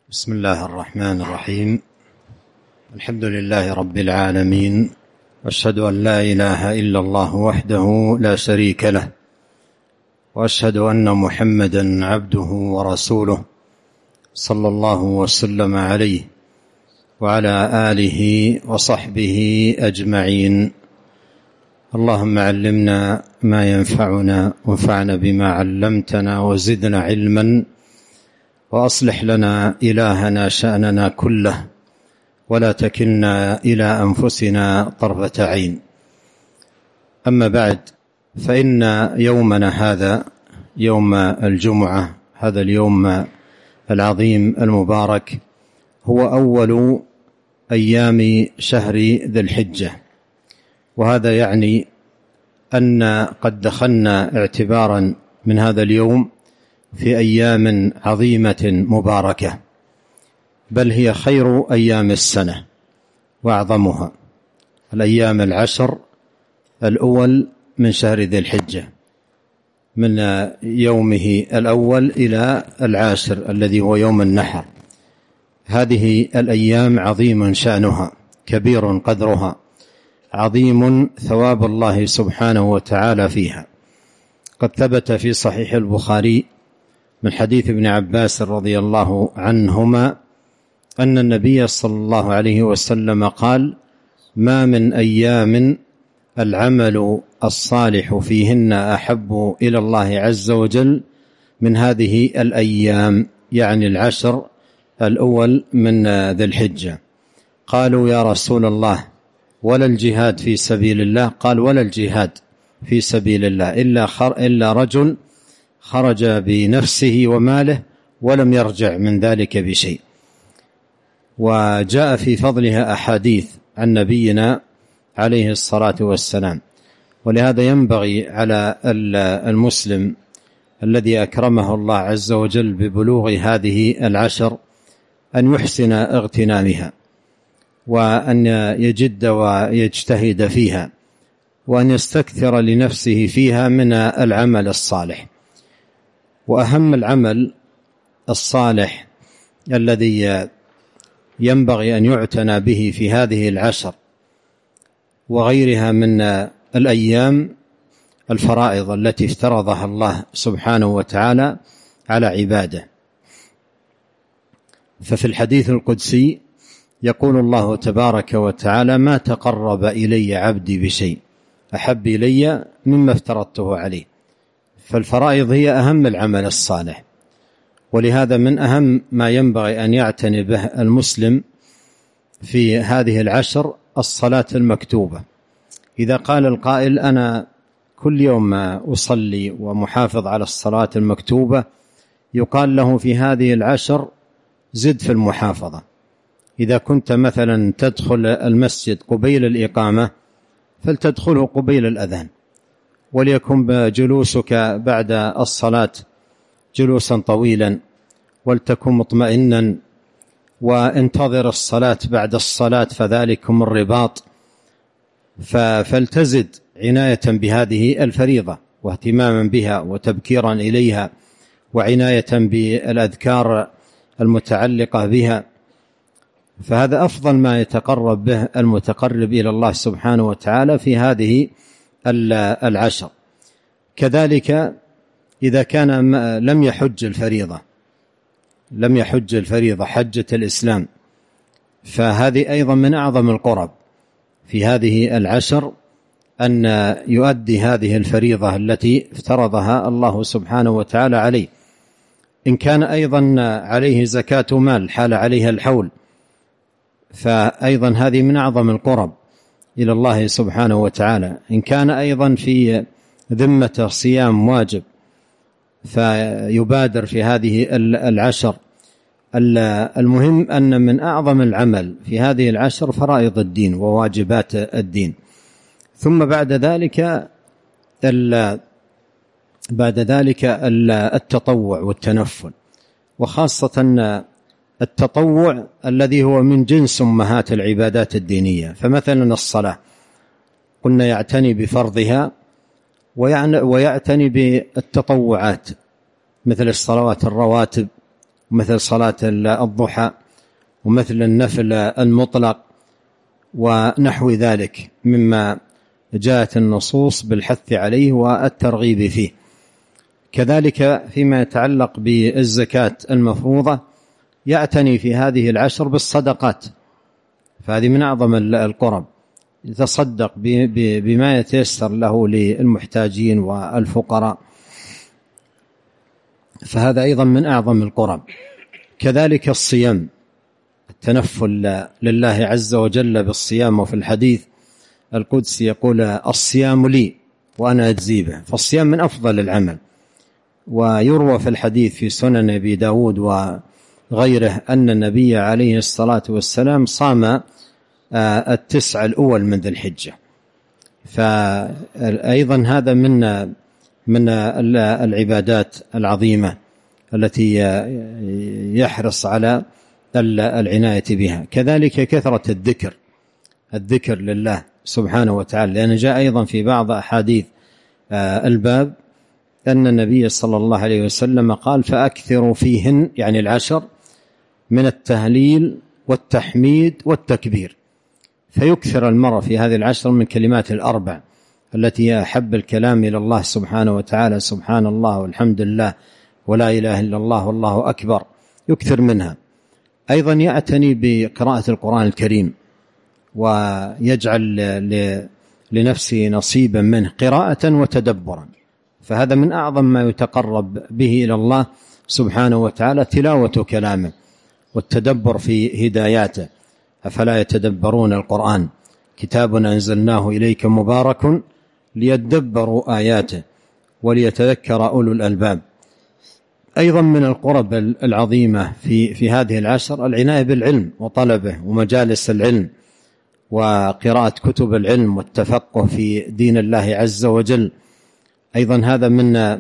بسم الله الرحمن الرحيم. الحمد لله رب العالمين، وأشهد أن لا إله إلا الله وحده لا شريك له، وأشهد أن محمدا عبده ورسوله صلى الله وسلم عليه وعلى آله وصحبه أجمعين. اللهم علمنا ما ينفعنا وانفعنا بما علمتنا وزدنا علما، وأصلح لنا إلهنا شأننا كله، ولا تكلنا إلى أنفسنا طرفة عين. أما بعد، فإن يومنا هذا يوم الجمعة، هذا اليوم العظيم المبارك هو أول أيام شهر ذي الحجة، وهذا يعني أن قد دخلنا اعتبارا من هذا اليوم في أيام عظيمة مباركة، بل هي خير أيام السنة وأعظمها، الأيام العشر الأول من شهر ذي الحجة، من يومه الأول إلى العاشر الذي هو يوم النحر. هذه الأيام عظيم شأنها، كبير قدرها، عظيم ثواب الله سبحانه وتعالى فيها. قد ثبت في صحيح البخاري من حديث ابن عباس رضي الله عنهما أن النبي صلى الله عليه وسلم قال: ما من أيام العمل الصالح فيهن أحب إلى الله عز وجل من هذه الأيام، يعني العشر الأول من ذي الحجة. قالوا: يا رسول الله، ولا الجهاد في سبيل الله؟ قال: ولا الجهاد في سبيل الله إلا رجل خرج بنفسه وماله ولم يرجع من ذلك بشيء. وجاء في فضلها أحاديث عن نبينا عليه الصلاة والسلام. ولهذا ينبغي على المسلم الذي أكرمه الله عز وجل ببلوغ هذه العشر أن يحسن اغتنامها، وأن يجد ويجتهد فيها، وأن يستكثر لنفسه فيها من العمل الصالح. وأهم العمل الصالح الذي ينبغي أن يعتنى به في هذه العشر وغيرها من الأيام الفرائض التي افترضها الله سبحانه وتعالى على عباده. ففي الحديث القدسي يقول الله تبارك وتعالى: ما تقرب إلي عبدي بشيء أحب إلي مما افترضته عليه. فالفرائض هي أهم العمل الصالح، ولهذا من أهم ما ينبغي أن يعتني به المسلم في هذه العشر الصلاة المكتوبة. إذا قال القائل: أنا كل يوم أصلي ومحافظ على الصلاة المكتوبة، يقال له في هذه العشر زد في المحافظة. إذا كنت مثلا تدخل المسجد قبيل الإقامة فلتدخله قبيل الأذان، وليكن جلوسك بعد الصلاة جلوسا طويلا، ولتكن مطمئنا، وانتظر الصلاة بعد الصلاة، فذلكم الرباط. فلتزد عناية بهذه الفريضة واهتماما بها وتبكيرا إليها، وعناية بالأذكار المتعلقة بها. فهذا أفضل ما يتقرب به المتقرب إلى الله سبحانه وتعالى في هذه العشر. كذلك إذا كان لم يحج الفريضة حجة الإسلام، فهذه أيضا من أعظم القرب في هذه العشر أن يؤدي هذه الفريضة التي افترضها الله سبحانه وتعالى عليه. إن كان أيضا عليه زكاة مال حال عليها الحول، فأيضا هذه من أعظم القرب إلى الله سبحانه وتعالى. إن كان أيضا في ذمة صيام واجب فيبادر في هذه العشر. المهم أن من أعظم العمل في هذه العشر فرائض الدين وواجبات الدين. ثم بعد ذلك التطوع والتنفل، وخاصة التطوع الذي هو من جنس أمهات العبادات الدينية. فمثلا الصلاة قلنا يعتني بفرضها ويعتني بالتطوعات مثل الصلوات الرواتب مثل صلاة الضحى، ومثل النفل المطلق، ونحو ذلك مما جاءت النصوص بالحث عليه والترغيب فيه. كذلك فيما يتعلق بالزكاة المفروضة يعتني في هذه العشر بالصدقات، فهذه من أعظم القرب، يتصدق بما يتيسر له للمحتاجين والفقراء، فهذا أيضا من أعظم القرب. كذلك الصيام، التنفل لله عز وجل بالصيام، وفي الحديث القدسي يقول الصيام لي وأنا أجزي به، فالصيام من أفضل العمل. ويروى في الحديث في سنن أبي داود وغيره أن النبي عليه الصلاة والسلام صام 9 الأول من ذي الحجة، فأيضا هذا من العبادات العظيمة التي يحرص على العناية بها. كذلك كثرة الذكر لله سبحانه وتعالى، لأن جاء أيضا في بعض أحاديث الباب أن النبي صلى الله عليه وسلم قال فأكثروا فيهن، يعني العشر، من التهليل والتحميد والتكبير، فيكثر المرء في هذه العشر من كلمات الأربع التي هي أحب الكلام إلى الله سبحانه وتعالى، سبحان الله والحمد لله ولا إله إلا الله والله أكبر، يكثر منها. أيضا يعتني بقراءة القرآن الكريم، ويجعل لنفسه نصيبا منه قراءة وتدبرا، فهذا من أعظم ما يتقرب به إلى الله سبحانه وتعالى، تلاوة كلامه والتدبر في هداياته. أفلا يتدبرون القرآن كتاب أنزلناه إليك مبارك ليدبروا آياته وليتذكر أولو الألباب. أيضا من القرب العظيمة في هذه العشر العناية بالعلم وطلبه ومجالس العلم وقراءة كتب العلم والتفقه في دين الله عز وجل. أيضا هذا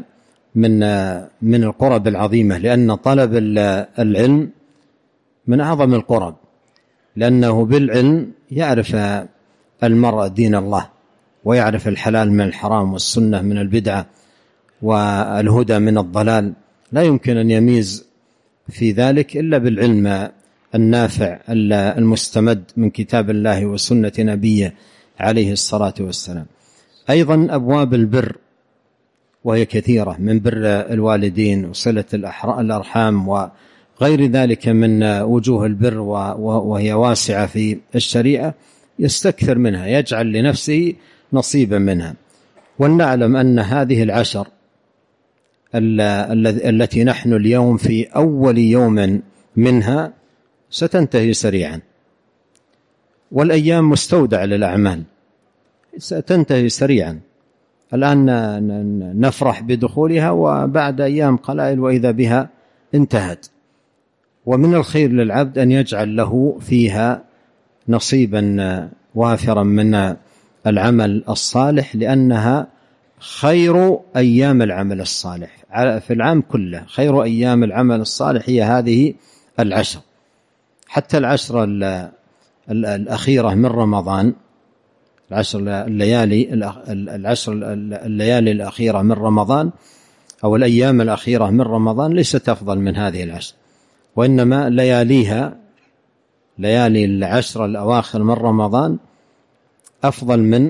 من القرب العظيمة، لأن طلب العلم من أعظم القرب، لأنه بالعلم يعرف المرء دين الله، ويعرف الحلال من الحرام والسنة من البدعة والهدى من الضلال، لا يمكن أن يميز في ذلك إلا بالعلم النافع المستمد من كتاب الله وسنة نبيه عليه الصلاة والسلام. أيضا أبواب البر، وهي كثيرة، من بر الوالدين وصلة الأرحام وغير ذلك من وجوه البر، وهي واسعة في الشريعة، يستكثر منها، يجعل لنفسه نصيبا منها. ولنعلم أن هذه العشر التي نحن اليوم في أول يوم منها ستنتهي سريعا، والأيام مستودع للأعمال ستنتهي سريعا. الآن نفرح بدخولها، وبعد أيام قلائل وإذا بها انتهت. ومن الخير للعبد أن يجعل له فيها نصيبا وافرا من العمل الصالح، لأنها خير أيام العمل الصالح في العام كله. خير أيام العمل الصالح هي هذه العشر، حتى العشر الأخيرة من رمضان، العشر الليالي الأخيرة من رمضان، أو الأيام الأخيرة من رمضان، ليست أفضل من هذه العشر، وإنما ليالي العشر الأواخر من رمضان أفضل من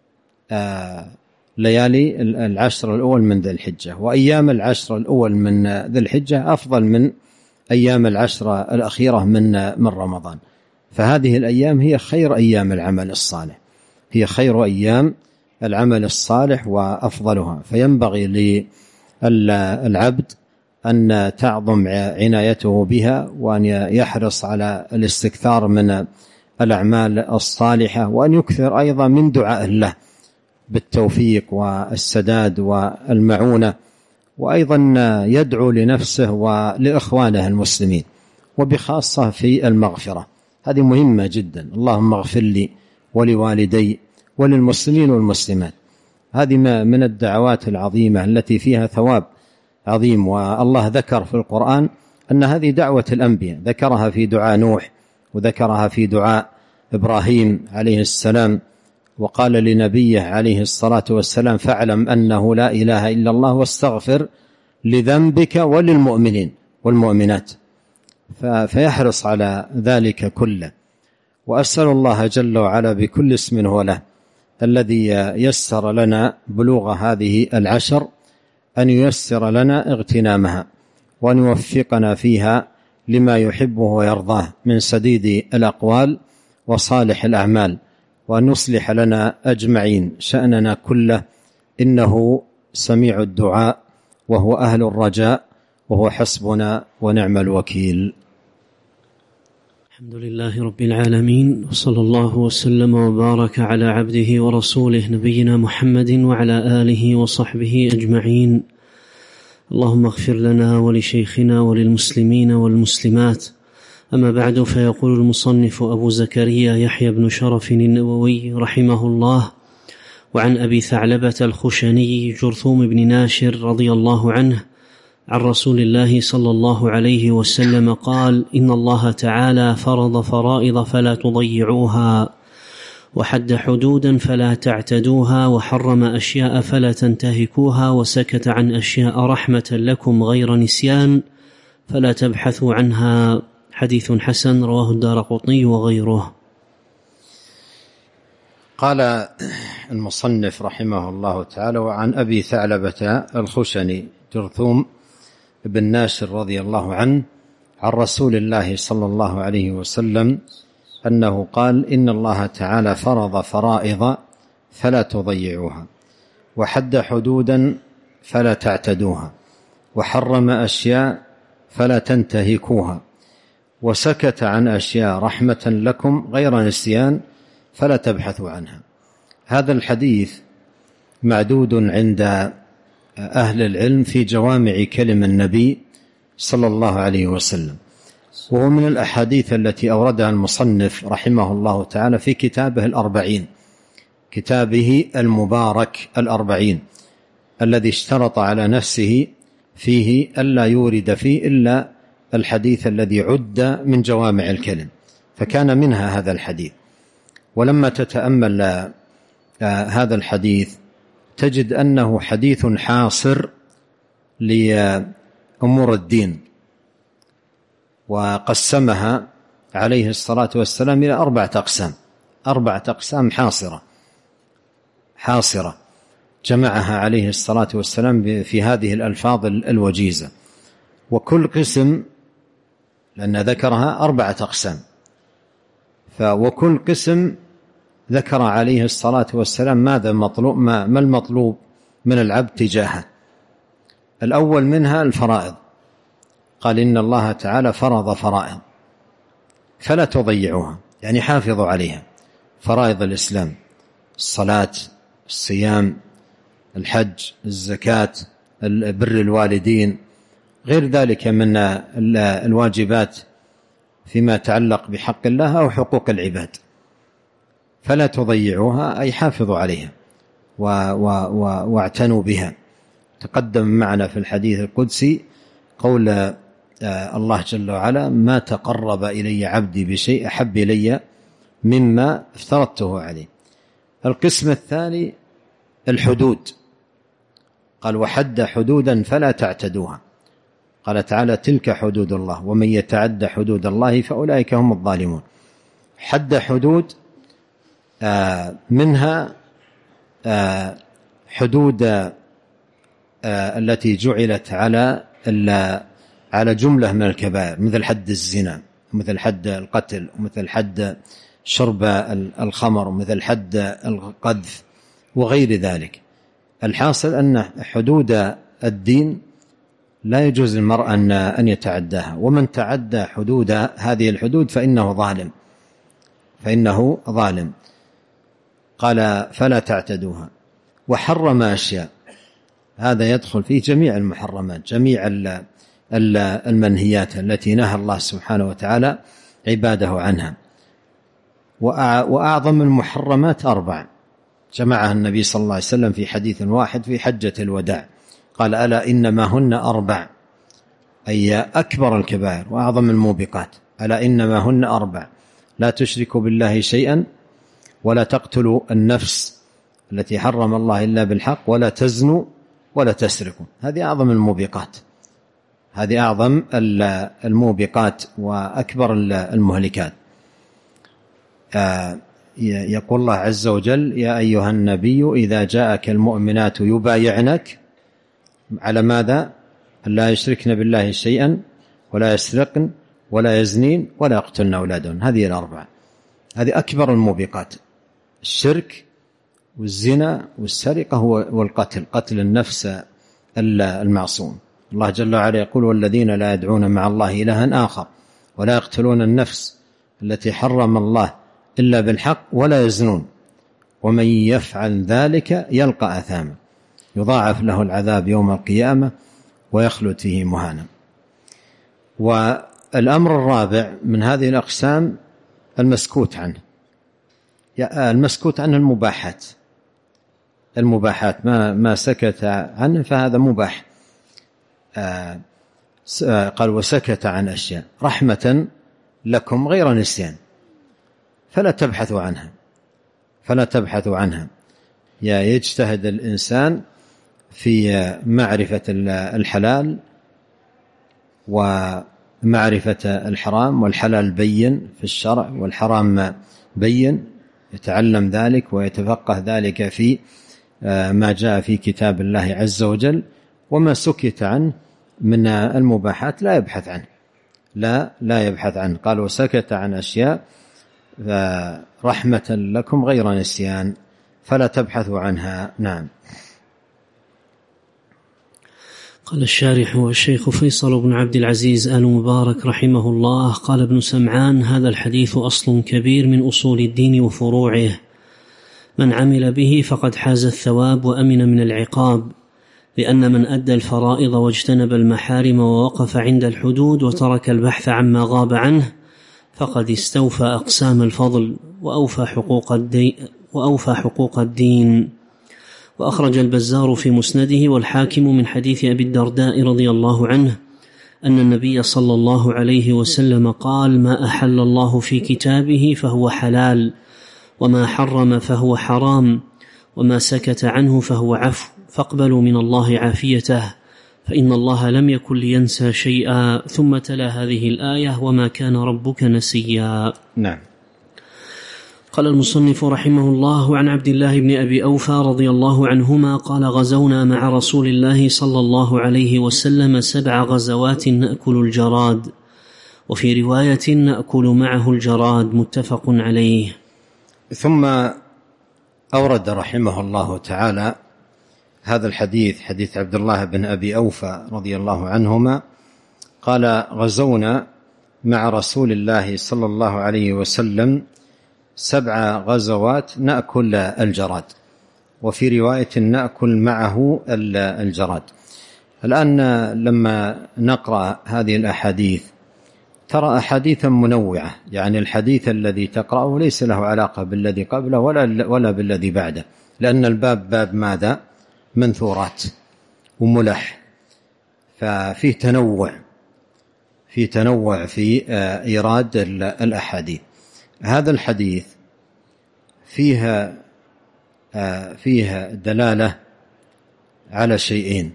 ليالي العشر الأول من ذي الحجة، وأيام العشر الأول من ذي الحجة أفضل من أيام العشر الأخيرة من رمضان. فهذه الأيام هي خير أيام العمل الصالح، هي خير أيام العمل الصالح وأفضلها. فينبغي للعبد أن تعظم عنايته بها، وأن يحرص على الاستكثار من الأعمال الصالحة، وأن يكثر أيضا من دعاء الله بالتوفيق والسداد والمعونة، وأيضا يدعو لنفسه ولإخوانه المسلمين، وبخاصة في المغفرة، هذه مهمة جدا. اللهم اغفر لي ولوالدي وللمسلمين والمسلمات، هذه من الدعوات العظيمة التي فيها ثواب عظيم. والله ذكر في القرآن أن هذه دعوة الأنبياء، ذكرها في دعاء نوح، وذكرها في دعاء إبراهيم عليه السلام، وقال لنبيه عليه الصلاة والسلام فاعلم أنه لا إله إلا الله واستغفر لذنبك وللمؤمنين والمؤمنات. فيحرص على ذلك كله. وأسأل الله جل وعلا بكل اسم هو له الذي يسر لنا بلوغ هذه العشر أن ييسر لنا اغتنامها، وأن يوفقنا فيها لما يحبه ويرضاه من سديد الأقوال وصالح الأعمال، وأن يصلح لنا أجمعين شأننا كله، إنه سميع الدعاء وهو أهل الرجاء وهو حسبنا ونعم الوكيل. الحمد لله رب العالمين، وصلى الله وسلم وبارك على عبده ورسوله نبينا محمد وعلى آله وصحبه أجمعين. اللهم اغفر لنا ولشيخنا وللمسلمين والمسلمات. أما بعد، فيقول المصنف أبو زكريا يحيى بن شرف النووي رحمه الله: وعن أبي ثعلبة الخشني جرثوم بن ناشر رضي الله عنه عن رسول الله صلى الله عليه وسلم قال: إن الله تعالى فرض فرائض فلا تضيعوها، وحد حدودا فلا تعتدوها، وحرم أشياء فلا تنتهكوها، وسكت عن أشياء رحمة لكم غير نسيان فلا تبحثوا عنها. حديث حسن رواه الدارقطني وغيره. قال المصنف رحمه الله تعالى: وعن أبي ثعلبة الخشني جرثوم بن ناشر رضي الله عنه عن رسول الله صلى الله عليه وسلم أنه قال: إن الله تعالى فرض فرائض فلا تضيعوها، وحد حدودا فلا تعتدوها، وحرم أشياء فلا تنتهكوها، وسكت عن أشياء رحمة لكم غير نسيان فلا تبحثوا عنها. هذا الحديث معدود عند أهل العلم في جوامع كلم النبي صلى الله عليه وسلم، وهو من الأحاديث التي أوردها المصنف رحمه الله تعالى في كتابه الأربعين، كتابه المبارك الأربعين، الذي اشترط على نفسه فيه ألا يورد فيه إلا الحديث الذي عد من جوامع الكلم، فكان منها هذا الحديث. ولما تتأمل هذا الحديث تجد أنه حديث حاصر لأمور الدين، وقسمها عليه الصلاة والسلام إلى أربعة أقسام حاصرة جمعها عليه الصلاة والسلام في هذه الألفاظ الوجيزة. وكل قسم، لأن ذكرها 4 أقسام، وكل قسم ذكر عليه الصلاة والسلام ما المطلوب من العبد تجاهه. الأول منها الفرائض، قال: إن الله تعالى فرض فرائض فلا تضيعوها، يعني حافظوا عليها، فرائض الإسلام: الصلاة، الصيام، الحج، الزكاة، بر الوالدين، غير ذلك من الواجبات فيما يتعلق بحق الله أو حقوق العباد. فلا تضيعوها أي حافظوا عليها واعتنوا بها. تقدم معنا في الحديث القدسي قول الله جل وعلا: ما تقرب إلي عبدي بشيء أحب إلي مما افترضته عليه. القسم الثاني الحدود، قال: وحد حدودا فلا تعتدوها. قال تعالى: تلك حدود الله ومن يتعد حدود الله فأولئك هم الظالمون. حد حدود منها حدود التي جعلت على جملة من الكبائر، مثل حد الزنا، مثل حد القتل، ومثل حد شرب الخمر، ومثل حد القذف وغير ذلك. الحاصل أن حدود الدين لا يجوز للمرء أن يتعداها، ومن تعدى حدود هذه الحدود فإنه ظالم. قال: فلا تعتدوها. وحرم أشياء، هذا يدخل فيه جميع المحرمات، جميع المنهيات التي نهى الله سبحانه وتعالى عباده عنها. وأعظم المحرمات 4 جمعها النبي صلى الله عليه وسلم في حديث واحد في حجة الوداع، قال: ألا إنما هن 4، أي أكبر الكبائر وأعظم الموبقات. ألا إنما هن 4: لا تشركوا بالله شيئا، ولا تقتلوا النفس التي حرم الله إلا بالحق، ولا تزنوا، ولا تسرقوا. هذه أعظم الموبقات، هذه أعظم الموبقات وأكبر المهلكات. يقول الله عز وجل: يا أيها النبي إذا جاءك المؤمنات يبايعنك على ماذا؟ لا يشركن بالله شيئا ولا يسرقن ولا يزنين ولا يقتلن أولادهن. هذه الأربعة، هذه أكبر الموبقات: الشرك والزنا والسرقة والقتل، قتل النفس المعصوم. الله جل وعلا يقول: والذين لا يدعون مع الله إلها آخر ولا يقتلون النفس التي حرم الله إلا بالحق ولا يزنون ومن يفعل ذلك يلقى أثاما يضاعف له العذاب يوم القيامة ويخلد فيه مهانا. والأمر الرابع من هذه الأقسام المسكوت عنه. المسكوت عنه المباحات ما سكت عنه فهذا مباح. قال: وسكت عن أشياء رحمة لكم غير نسيان فلا تبحثوا عنها. يجتهد الإنسان في معرفة الحلال ومعرفة الحرام، والحلال بين في الشرع والحرام بين، يتعلم ذلك ويتفقه ذلك في ما جاء في كتاب الله عز وجل. وما سكت عنه من المباحات لا يبحث عنه، لا يبحث عنه. قال: وسكت عن أشياء رحمة لكم غير نسيان فلا تبحثوا عنها. نعم. قال الشارح والشيخ فيصل بن عبد العزيز آل مبارك رحمه الله: قال ابن سمعان: هذا الحديث أصل كبير من أصول الدين وفروعه، من عمل به فقد حاز الثواب وأمن من العقاب، لأن من أدى الفرائض واجتنب المحارم ووقف عند الحدود وترك البحث عما غاب عنه فقد استوفى أقسام الفضل وأوفى حقوق الدين. وأخرج البزار في مسنده والحاكم من حديث أبي الدرداء رضي الله عنه أن النبي صلى الله عليه وسلم قال: ما أحل الله في كتابه فهو حلال، وما حرم فهو حرام، وما سكت عنه فهو عفو، فاقبلوا من الله عافيته، فإن الله لم يكن لينسى شيئا. ثم تلا هذه الآية: وما كان ربك نسيا. نعم. قال المصنف رحمه الله: عن عبد الله بن أبي أوفى رضي الله عنهما قال: غزونا مع رسول الله صلى الله عليه وسلم 7 غزوات نأكل الجراد، وفي رواية نأكل معه الجراد، متفق عليه. ثم أورد رحمه الله تعالى هذا الحديث، حديث عبد الله بن أبي أوفى رضي الله عنهما قال: غزونا مع رسول الله صلى الله عليه وسلم 7 غزوات نأكل الجراد، وفي رواية نأكل معه الجراد. الآن لما نقرأ هذه الأحاديث ترى أحاديثا منوعة، يعني الحديث الذي تقرأه ليس له علاقة بالذي قبله ولا بالذي بعده، لأن الباب باب ماذا؟ منثورات وملح، ففيه تنوع في إيراد الأحاديث. هذا الحديث فيها دلالة على شيئين: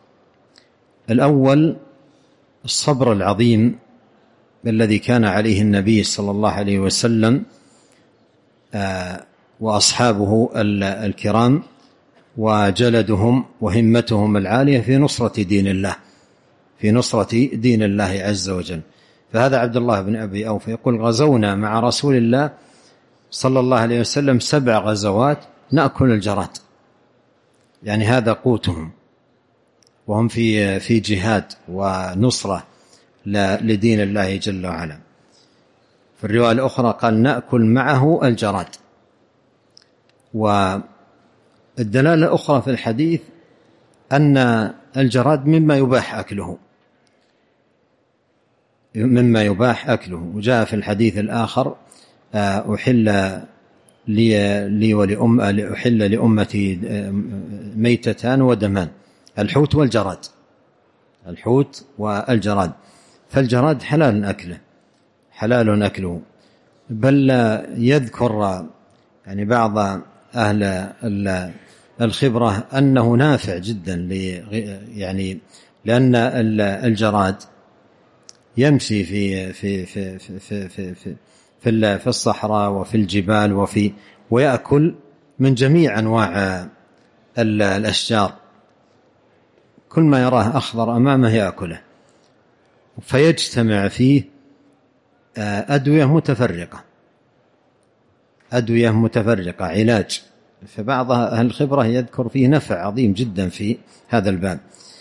الأول الصبر العظيم الذي كان عليه النبي صلى الله عليه وسلم وأصحابه الكرام، وجلدهم وهمتهم العالية في نصرة دين الله عز وجل. فهذا عبد الله بن أبي أوفى يقول: غزونا مع رسول الله صلى الله عليه وسلم 7 غزوات نأكل الجراد، يعني هذا قوتهم، وهم في جهاد ونصرة لدين الله جل وعلا. في الرواية الأخرى قال: نأكل معه الجراد. والدلالة الأخرى في الحديث أن الجراد مما يباح أكله، وجاء في الحديث الآخر: أحل لأمتي ميتتان ودمان، الحوت والجراد. فالجراد حلال أكله، بل يذكر يعني بعض أهل الخبرة أنه نافع جدا يعني لأن الجراد يمشي في الصحراء وفي الجبال ويأكل من جميع أنواع الأشجار، كل ما يراه أخضر أمامه يأكله، فيجتمع فيه أدوية متفرقة علاج. فبعض أهل الخبرة يذكر فيه نفع عظيم جدا في هذا الباب.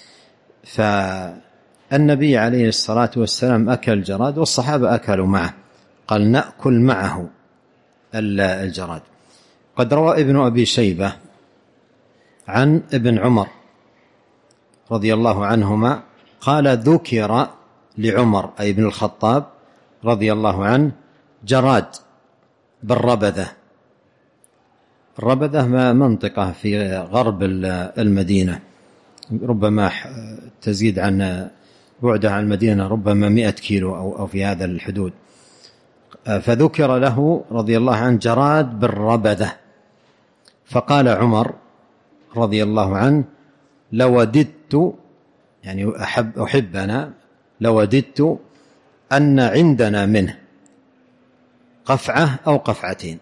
فالنبي عليه الصلاة والسلام أكل جراد والصحابة أكلوا معه، قال نأكل معه الجراد. قد روى ابن أبي شيبة عن ابن عمر رضي الله عنهما قال ذكر لعمر أي ابن الخطاب رضي الله عنه جراد بالربذة. الربذة منطقة في غرب المدينة، ربما تزيد عن بعدها عن المدينة ربما 100 كيلو أو في هذا الحدود. فذكر له رضي الله عنه جراد بالربذة، فقال عمر رضي الله عنه لوددت، يعني أحبنا، لوددت أن عندنا منه قفعة أو قفعتين،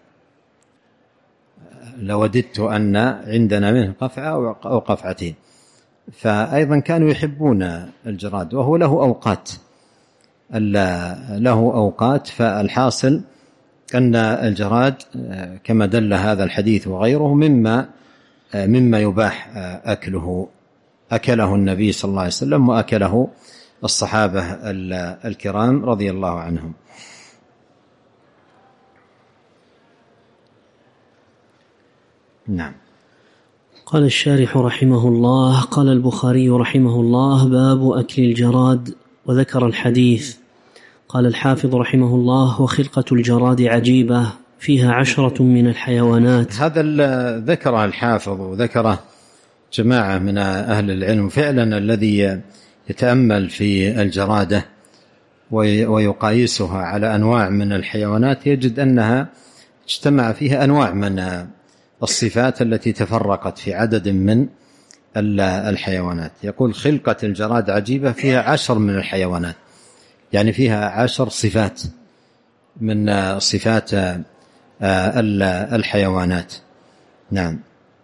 لوددت أن عندنا منه قفعة أو قفعتين. فأيضا كانوا يحبون الجراد وهو له أوقات. فالحاصل أن الجراد كما دل هذا الحديث وغيره مما يباح أكله النبي صلى الله عليه وسلم وأكله الصحابة الكرام رضي الله عنهم. نعم. قال الشارح رحمه الله: قال البخاري رحمه الله: باب أكل الجراد، وذكر الحديث. قال الحافظ رحمه الله: وخلقة الجراد عجيبة، فيها 10 من الحيوانات. هذا ذكره الحافظ وذكره جماعة من أهل العلم. فعلا الذي يتأمل في الجرادة ويقايسها على أنواع من الحيوانات يجد أنها اجتمع فيها أنواع من الصفات التي تفرقت في عدد من الحيوانات. يقول خلقة الجراد عجيبة، فيها 10 من الحيوانات، يعني فيها 10 صفات من صفات الحيوانات. نعم.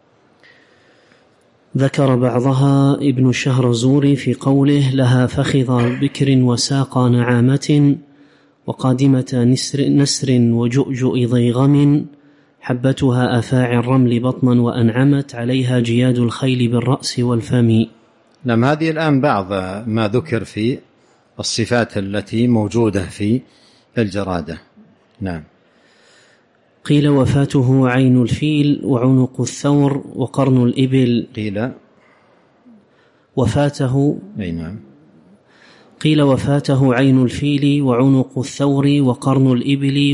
ذكر بعضها ابن الشهرزوري في قوله: لها فخذ بكر وساق نعامة وقادمة نسر وجؤجؤ ضيغم، حبتها أفاعي الرمل بطنا وأنعمت عليها جياد الخيل بالرأس والفم. نعم. هذه الآن بعض ما ذكر في الصفات التي موجودة في الجرادة. نعم. قيل وفاته عين الفيل وعنق الثور وقرن الإبل. قيل وفاته عين الفيل وعنق الثور وقرن الإبل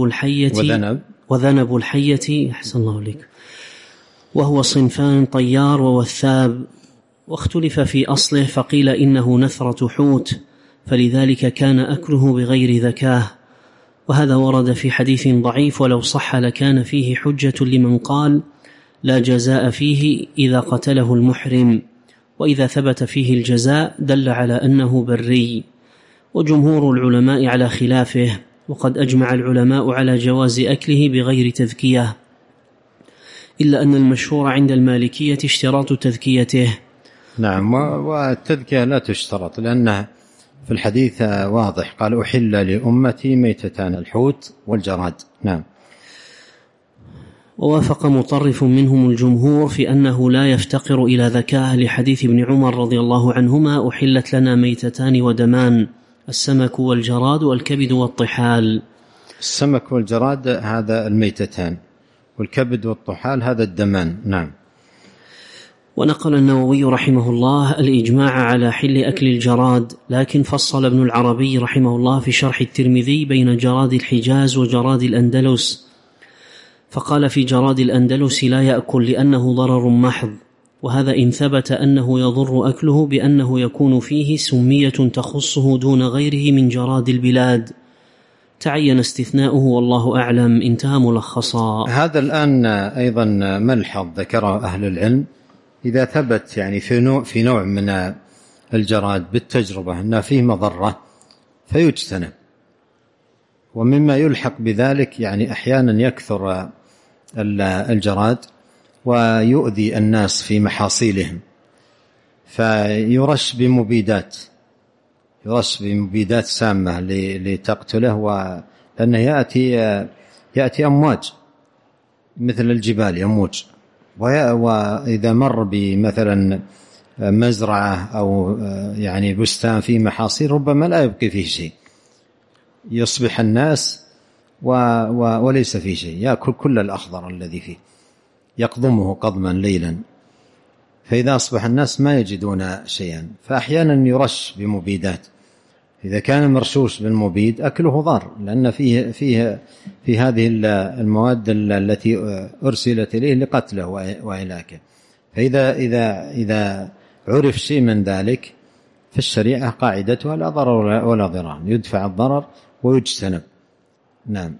وذنب الحية أحسن الله عليك، وهو صنفان طيار ووثاب. واختلف في أصله، فقيل إنه نثرة حوت، فلذلك كان أكله بغير ذكاه، وهذا ورد في حديث ضعيف، ولو صح لكان فيه حجة لمن قال لا جزاء فيه إذا قتله المحرم، وإذا ثبت فيه الجزاء دل على أنه بري. وجمهور العلماء على خلافه، وقد أجمع العلماء على جواز أكله بغير تذكية، إلا أن المشهور عند المالكية اشتراط تذكيته. نعم. والتذكية لا تشترط، لأنها في الحديث واضح، قال أحل لأمتي ميتتان، الحوت والجراد. نعم. ووافق مطرف منهم الجمهور في أنه لا يفتقر إلى ذكاء، لحديث ابن عمر رضي الله عنهما: أحلت لنا ميتتان ودمان، السمك والجراد والكبد والطحال. السمك والجراد هذا الميتتان، والكبد والطحال هذا الدمان. نعم. ونقل النووي رحمه الله الإجماع على حل أكل الجراد، لكن فصل ابن العربي رحمه الله في شرح الترمذي بين جراد الحجاز وجراد الأندلس، فقال في جراد الأندلس لا يأكل لأنه ضرر محض، وهذا إن ثبت أنه يضر أكله بأنه يكون فيه سمية تخصه دون غيره من جراد البلاد، تعين استثناؤه والله أعلم. انتهى ملخصا. هذا الآن أيضا ملحظ ذكره أهل العلم، إذا ثبت يعني في نوع من الجراد بالتجربة أن فيه مضرة فيجتنب. ومما يلحق بذلك يعني أحيانا يكثر الجراد ويؤذي الناس في محاصيلهم، فيرش بمبيدات سامة لتقتله، لأنه يأتي أمواج مثل الجبال يموج، وإذا مر بمثلا مزرعة أو يعني بستان فيه محاصيل ربما لا يبقي فيه شيء، يصبح الناس وليس فيه شيء، يأكل كل الأخضر الذي فيه، يقضمه قضما ليلا، فإذا أصبح الناس ما يجدون شيئا. فأحيانا يرش بمبيدات، إذا كان مرشوش بالمبيد أكله ضار، لأن في هذه المواد التي أرسلت إليه لقتله وإهلاكه. فإذا عرف شيء من ذلك في الشريعة قاعدتها لا ضرر ولا ضرار، يدفع الضرر ويجتنب. نعم.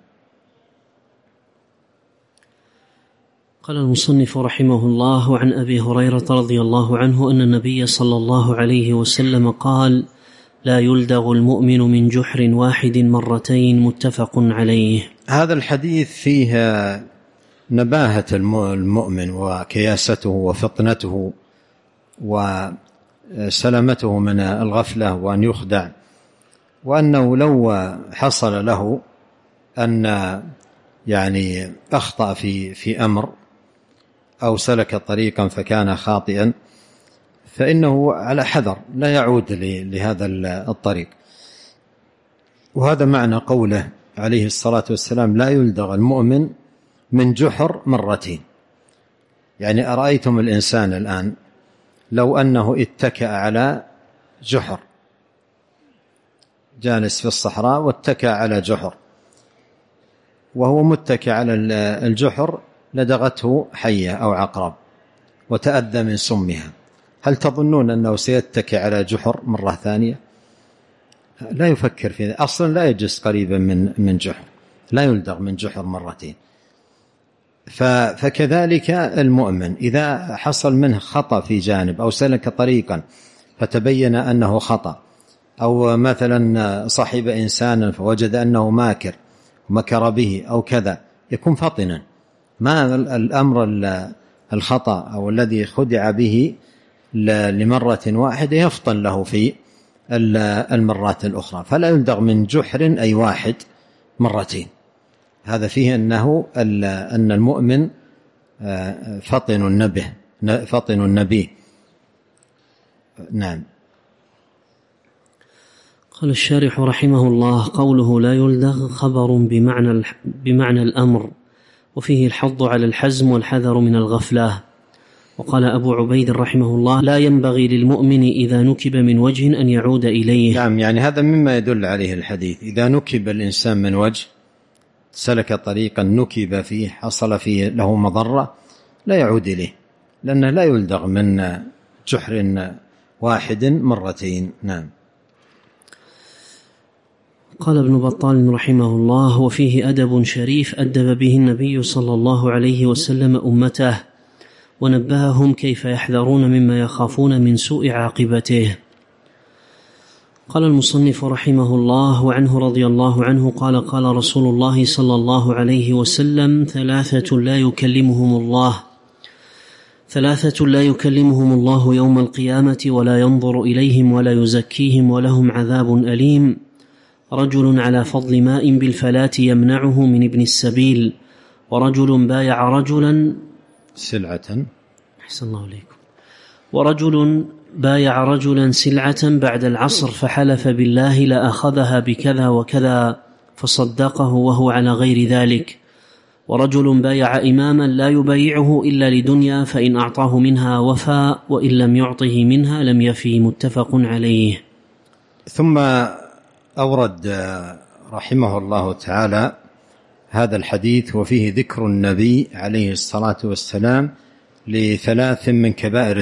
قال المصنف رحمه الله: عن أبي هريرة رضي الله عنه أن النبي صلى الله عليه وسلم قال: لا يلدغ المؤمن من جحر واحد مرتين، متفق عليه. هذا الحديث فيه نباهة المؤمن وكياسته وفطنته وسلامته من الغفلة وأن يخدع، وأنه لو حصل له أن يعني أخطأ في أمر أو سلك طريقا فكان خاطئا فإنه على حذر لا يعود لهذا الطريق. وهذا معنى قوله عليه الصلاة والسلام: لا يلدغ المؤمن من جحر مرتين. يعني أرأيتم الإنسان الآن لو أنه اتكأ على جحر، جالس في الصحراء واتكأ على جحر، وهو متكئ على الجحر لدغته حية أو عقرب وتأذى من سمها، هل تظنون أنه سيتكئ على جحر مرة ثانية؟ لا يفكر في ذلك، أصلا لا يجلس قريبا من جحر، لا يلدغ من جحر مرتين. فكذلك المؤمن إذا حصل منه خطأ في جانب أو سلك طريقا فتبين أنه خطأ، أو مثلا صاحب إنسانا فوجد أنه ماكر ومكر به أو كذا، يكون فطنا، ما الأمر الخطأ أو الذي خدع به لمرة واحدة يفطن له في المرات الأخرى. فلا يلدغ من جحر أي واحد مرتين. هذا فيه أن المؤمن فطن النبي. نعم. قال الشارح رحمه الله: قوله لا يلدغ خبر بمعنى الأمر، وفيه الحض على الحزم والحذر من الغفلة. وقال أبو عبيد رحمه الله: لا ينبغي للمؤمن إذا نكب من وجه أن يعود إليه. نعم، يعني هذا مما يدل عليه الحديث، إذا نكب الإنسان من وجه، سلك طريقا نكب فيه، حصل فيه له مضرة، لا يعود إليه، لأنه لا يلدغ من جحر واحد مرتين. نعم. قال ابن بطال رحمه الله: وفيه أدب شريف أدب به النبي صلى الله عليه وسلم أمته، ونبههم كيف يحذرون مما يخافون من سوء عاقبته. قال المصنف رحمه الله: وعنه رضي الله عنه قال: قال رسول الله صلى الله عليه وسلم: ثلاثة لا يكلمهم الله يوم القيامة ولا ينظر إليهم ولا يزكيهم ولهم عذاب أليم: رجل على فضل ماء بالفلاة يمنعه من ابن السبيل، ورجل بايع رجلا سلعة، أحسن الله عليكم، ورجل بايع رجلا سلعة بعد العصر فحلف بالله لأخذها بكذا وكذا فصدقه وهو على غير ذلك، ورجل بايع إماما لا يبايعه إلا لدنيا فإن أعطاه منها وفى وإن لم يعطه منها لم يفي، متفق عليه. ثم أورد رحمه الله تعالى هذا الحديث وفيه ذكر النبي عليه الصلاة والسلام لثلاث من كبائر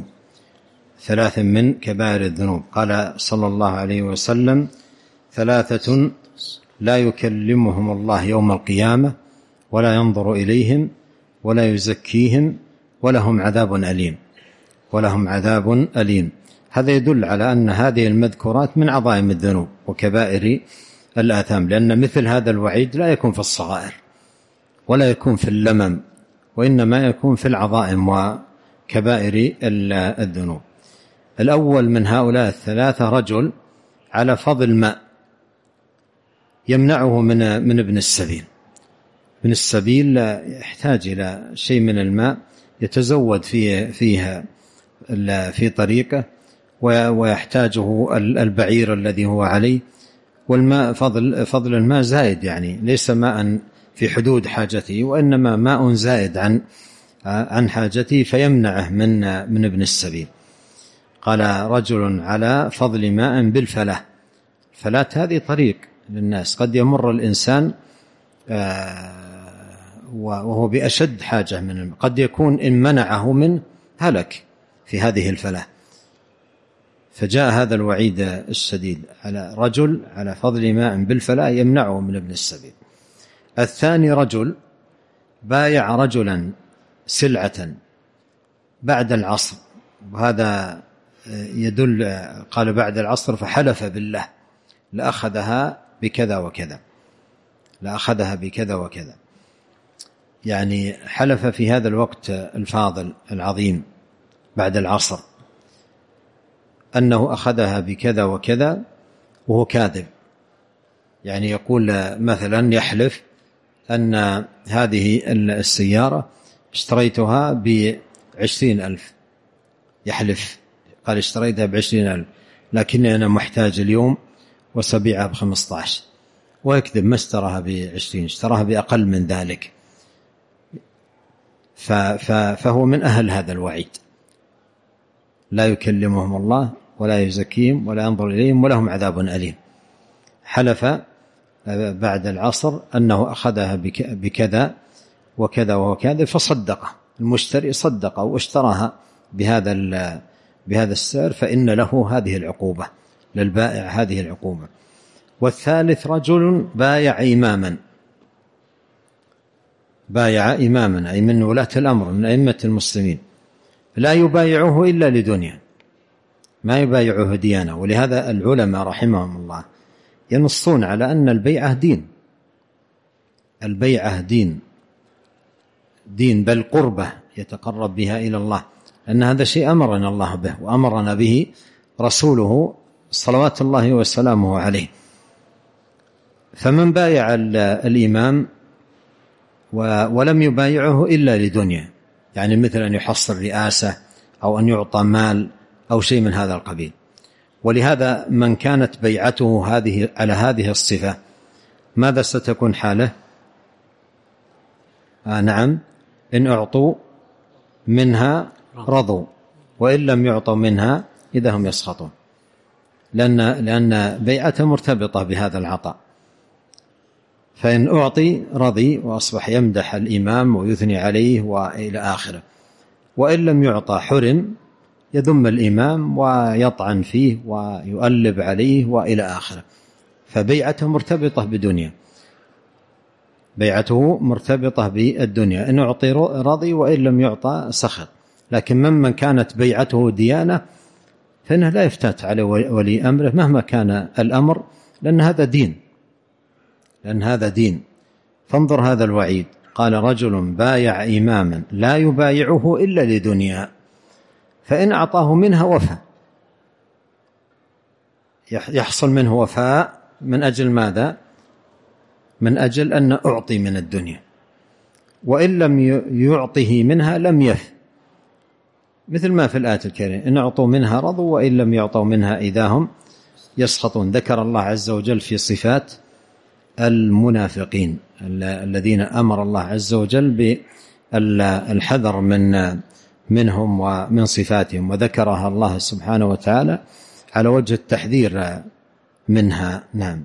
الذنوب. قال صلى الله عليه وسلم: ثلاثة لا يكلمهم الله يوم القيامة ولا ينظر إليهم ولا يزكيهم ولهم عذاب أليم. هذا يدل على أن هذه المذكورات من عظائم الذنوب وكبائر الآثام، لأن مثل هذا الوعيد لا يكون في الصغائر ولا يكون في اللمم، وإنما يكون في العظائم وكبائر الذنوب. الأول من هؤلاء الثلاثة رجل على فضل ماء يمنعه من ابن السبيل. ابن السبيل يحتاج إلى شيء من الماء يتزود فيها في طريقه، ويحتاجه البعير الذي هو عليه، والماء فضل الماء زائد، يعني ليس ماء في حدود حاجته، وإنما ماء زائد عن حاجته، فيمنعه من ابن السبيل. قال رجل على فضل ماء بالفلاة. الفلاة هذه طريق للناس، قد يمر الإنسان وهو بأشد حاجة من الماء، قد يكون إن منعه منه هلك في هذه الفلاة. فجاء هذا الوعيد الشديد على رجل على فضل ماء بالفلاة يمنعه من ابن السبيل. الثاني رجل بايع رجلا سلعة بعد العصر، وهذا يدل، قال بعد العصر فحلف بالله لأخذها بكذا وكذا، لأخذها بكذا وكذا، يعني حلف في هذا الوقت الفاضل العظيم بعد العصر أنه أخذها بكذا وكذا وهو كاذب. يعني يقول مثلا يحلف أن هذه السيارة اشتريتها ب20,000، يحلف قال اشتريتها ب20,000 لكني أنا محتاج اليوم وسبيعها ب15، ويكذب، ما اشتراها ب20، اشتراها بأقل من ذلك. فهو من أهل هذا الوعيد، لا يكلمهم الله ولا يزكيهم ولا ينظر إليهم ولهم عذاب أليم. حلف بعد العصر أنه أخذها بكذا وكذا وكذا، فصدقه المشتري، صدقه واشتراها بهذا السعر، فإن له هذه العقوبة، للبائع هذه العقوبة. والثالث رجل بايع إماما، بايع إماما أي من ولاة الأمر من أئمة المسلمين، لا يبايعه إلا لدنيا، ما يبايعه ديانة. ولهذا العلماء رحمهم الله ينصون على أن البيعة دين، البيعة دين بل قربة يتقرب بها إلى الله، أن هذا شيء أمرنا الله به وأمرنا به رسوله صلوات الله وسلامه عليه. فمن بايع الإمام ولم يبايعه إلا لدنيا، يعني مثل أن يحصل رئاسة أو أن يعطى مال أو شيء من هذا القبيل. ولهذا من كانت بيعته على هذه الصفة ماذا ستكون حاله؟ نعم، إن أعطوا منها رضوا، وإن لم يعطوا منها إذا هم يسخطون، لأن بيعته مرتبطة بهذا العطاء. فإن أعطي رضي وأصبح يمدح الإمام ويثني عليه وإلى آخره، وإن لم يعطى حرم، يذم الإمام ويطعن فيه ويؤلب عليه وإلى آخره. فبيعته مرتبطة بدنيا، بيعته مرتبطة بالدنيا، إن أعطي رضي وإن لم يعطى سخط. لكن من كانت بيعته ديانة فإنه لا يفتات على ولي أمره مهما كان الأمر، لأن هذا دين. فانظر هذا الوعيد، قال رجل بايع إماما لا يبايعه إلا لدنيا، فإن أعطاه منها وفى، يحصل منه وفاء من أجل ماذا؟ من أجل أن أعطي من الدنيا، وإن لم يعطه منها لم يف، مثل ما في الآية الكريمة إن أعطوا منها رضوا وإن لم يعطوا منها إذا هم يسخطون. ذكر الله عز وجل في صفات المنافقين الذين أمر الله عز وجل بالحذر منهم ومن صفاتهم، وذكرها الله سبحانه وتعالى على وجه التحذير منها. نعم.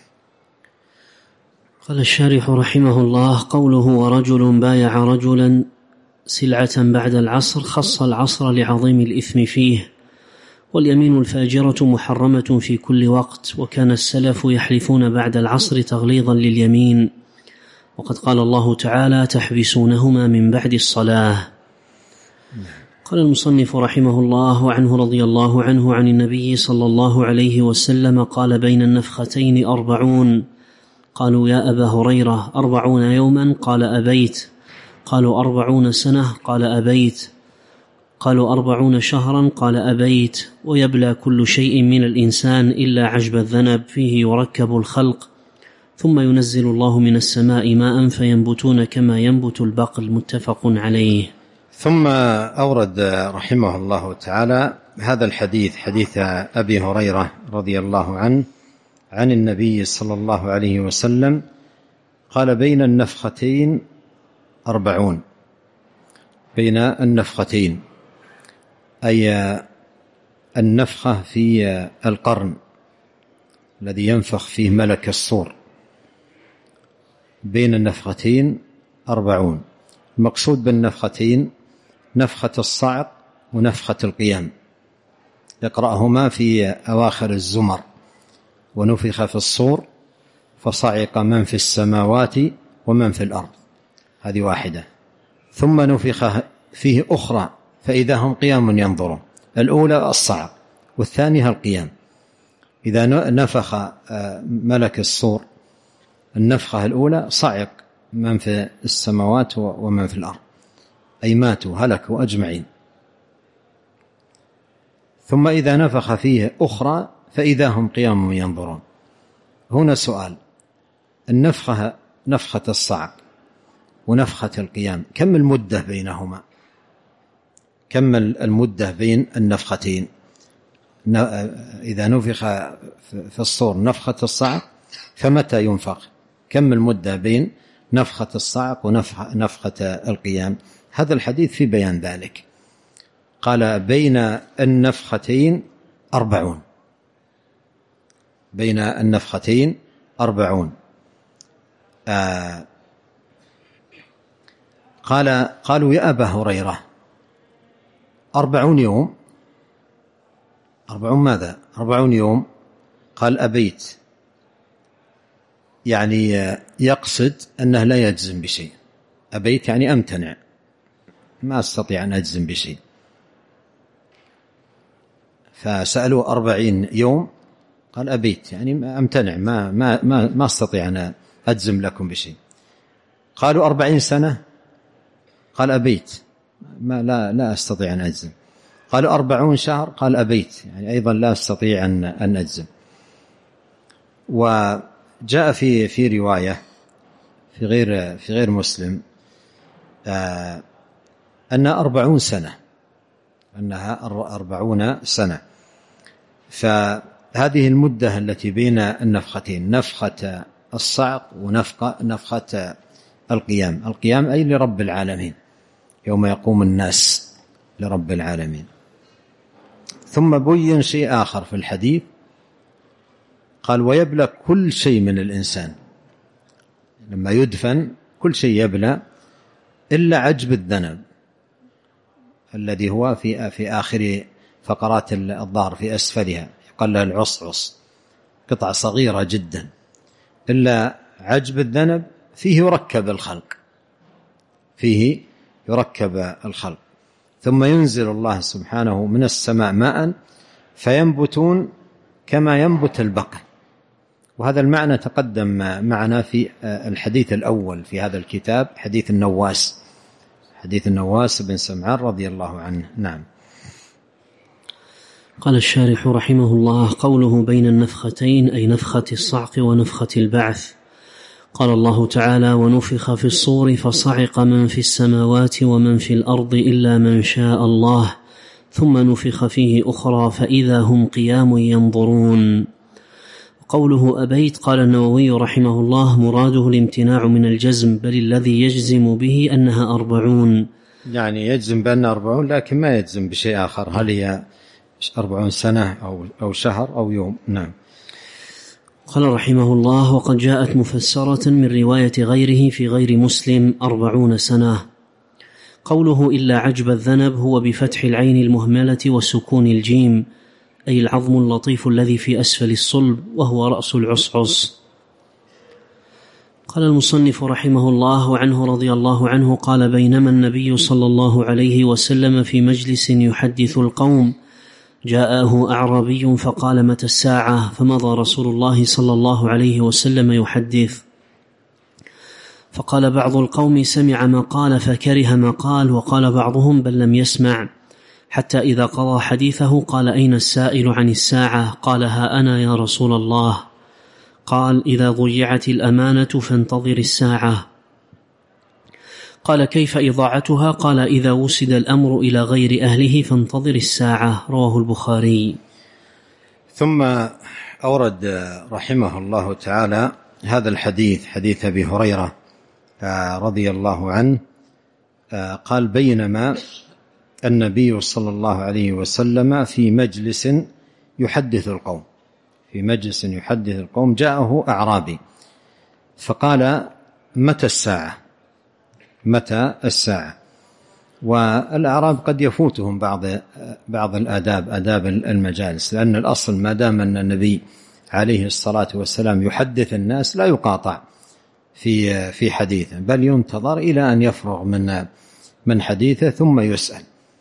قال الشارح رحمه الله: قوله ورجل بايع رجلا سلعة بعد العصر خص العصر لعظيم الإثم فيه، واليمين الفاجرة محرمة في كل وقت، وكان السلف يحلفون بعد العصر تغليظا لليمين، وقد قال الله تعالى: تحبسونهما من بعد الصلاة. قال المصنف رحمه الله: وعنه رضي الله عنه عن النبي صلى الله عليه وسلم قال: بين النفختين 40. قالوا: يا أبا هريرة 40 يوما؟ قال: أبيت. قالوا: 40 سنة؟ قال: أبيت. قالوا: 40 شهرا؟ قال: أبيت. ويبلى كل شيء من الإنسان إلا عجب الذنب فيه يركب الخلق، ثم ينزل الله من السماء ماء فينبتون كما ينبت البقل. متفق عليه. ثم أورد رحمه الله تعالى هذا الحديث، حديث أبي هريرة رضي الله عنه عن النبي صلى الله عليه وسلم قال: بين النفختين 40. بين النفختين أي النفخة في القرن الذي ينفخ فيه ملك الصور. بين النفختين 40. المقصود بالنفختين نفخة الصعق ونفخة القيام، يقرأهما في أواخر الزمر: ونفخ في الصور فصعق من في السماوات ومن في الأرض. هذه واحدة. ثم نفخ فيه أخرى فإذا هم قيام ينظرون. الأولى الصعق والثانية القيام. إذا نفخ ملك الصور النفخة الأولى صعق من في السماوات ومن في الأرض، أي ماتوا هلكوا أجمعين. ثم إذا نفخ فيه أخرى فإذا هم قيام ينظرون. هنا سؤال: النفخة، نفخة الصعق ونفخة القيام، كم المدة بينهما؟ كم المدة بين النفختين؟ إذا نفخ في الصور نفخة الصعق فمتى ينفخ؟ كم المدة بين نفخة الصعق ونفخة القيام؟ هذا الحديث في بيان ذلك. قال: بين النفختين 40. بين النفختين 40. قالوا: يا أبا هريرة 40 يوم؟ 40 ماذا؟ 40 يوم؟ قال: أبيت. يعني يقصد أنه لا يجزم بشيء. أبيت يعني أمتنع، ما أستطيع أن أجزم بشيء. فسألوا 40 يوم، قال: أبيت يعني أمتنع، ما أستطيع أن أجزم لكم بشيء. قالوا: 40 سنة؟ قال: أبيت، لا أستطيع أن أجزم. قالوا: 40 شهر؟ قال: أبيت، يعني أيضا لا أستطيع أن أجزم. وجاء في رواية في غير مسلم أنها 40 سنة، أنها 40 سنة. فهذه المدة التي بين النفختين، نفخة الصعق ونفخة القيام. القيام أي لرب العالمين، يوم يقوم الناس لرب العالمين. ثم بين شيء آخر في الحديث، قال: ويبلى كل شيء من الإنسان. لما يدفن كل شيء يبلى إلا عجب الذنب الذي هو في آخر فقرات الظهر في أسفلها، يقال له العصعص، قطعة صغيرة جدا. إلا عجب الذنب فيه يركب الخلق، فيه يركب الخلق. ثم ينزل الله سبحانه من السماء ماء فينبتون كما ينبت البقل. وهذا المعنى تقدم معنا في الحديث الأول في هذا الكتاب، حديث النواس بن سمعان رضي الله عنه. نعم. قال الشارح رحمه الله: قوله بين النفختين أي نفخة الصعق ونفخة البعث. قال الله تعالى: ونفخ في الصور فصعق من في السماوات ومن في الأرض إلا من شاء الله، ثم نفخ فيه أخرى فإذا هم قيام ينظرون. قوله أبيت، قال النووي رحمه الله: مراده الامتناع من الجزم، بل الذي يجزم به أنها 40. يعني يجزم بأنها 40 لكن ما يجزم بشيء آخر، هل هي 40 سنة أو شهر أو يوم. نعم. قال رحمه الله: وقد جاءت مفسرة من رواية غيره في غير مسلم 40 سنة. قوله إلا عجب الذنب هو بفتح العين المهملة وسكون الجيم، أي العظم اللطيف الذي في أسفل الصلب وهو رأس العصعص. قال المصنف رحمه الله وعنه رضي الله عنه قال: بينما النبي صلى الله عليه وسلم في مجلس يحدث القوم جاءه أعرابي فقال: متى الساعة؟ فمضى رسول الله صلى الله عليه وسلم يحدث، فقال بعض القوم: سمع ما قال فكره ما قال، وقال بعضهم: بل لم يسمع، حتى إذا قضى حديثه قال: أين السائل عن الساعة؟ قال: ها أنا يا رسول الله. قال: إذا ضيعت الأمانة فانتظر الساعة. قال: كيف إضاعتها؟ قال: إذا وسد الأمر إلى غير أهله فانتظر الساعة. رواه البخاري. ثم أورد رحمه الله تعالى هذا الحديث، حديث أبي هريرة رضي الله عنه، قال: بينما النبي صلى الله عليه وسلم في مجلس يحدث القوم، في مجلس يحدث القوم جاءه أعرابي فقال: متى الساعة؟ متى الساعة؟ والأعراب قد يفوتهم بعض الآداب، آداب المجالس، لأن الأصل ما دام أن النبي عليه الصلاة والسلام يحدث الناس لا يقاطع في حديثه، بل ينتظر إلى أن يفرغ من حديثه ثم يسأل.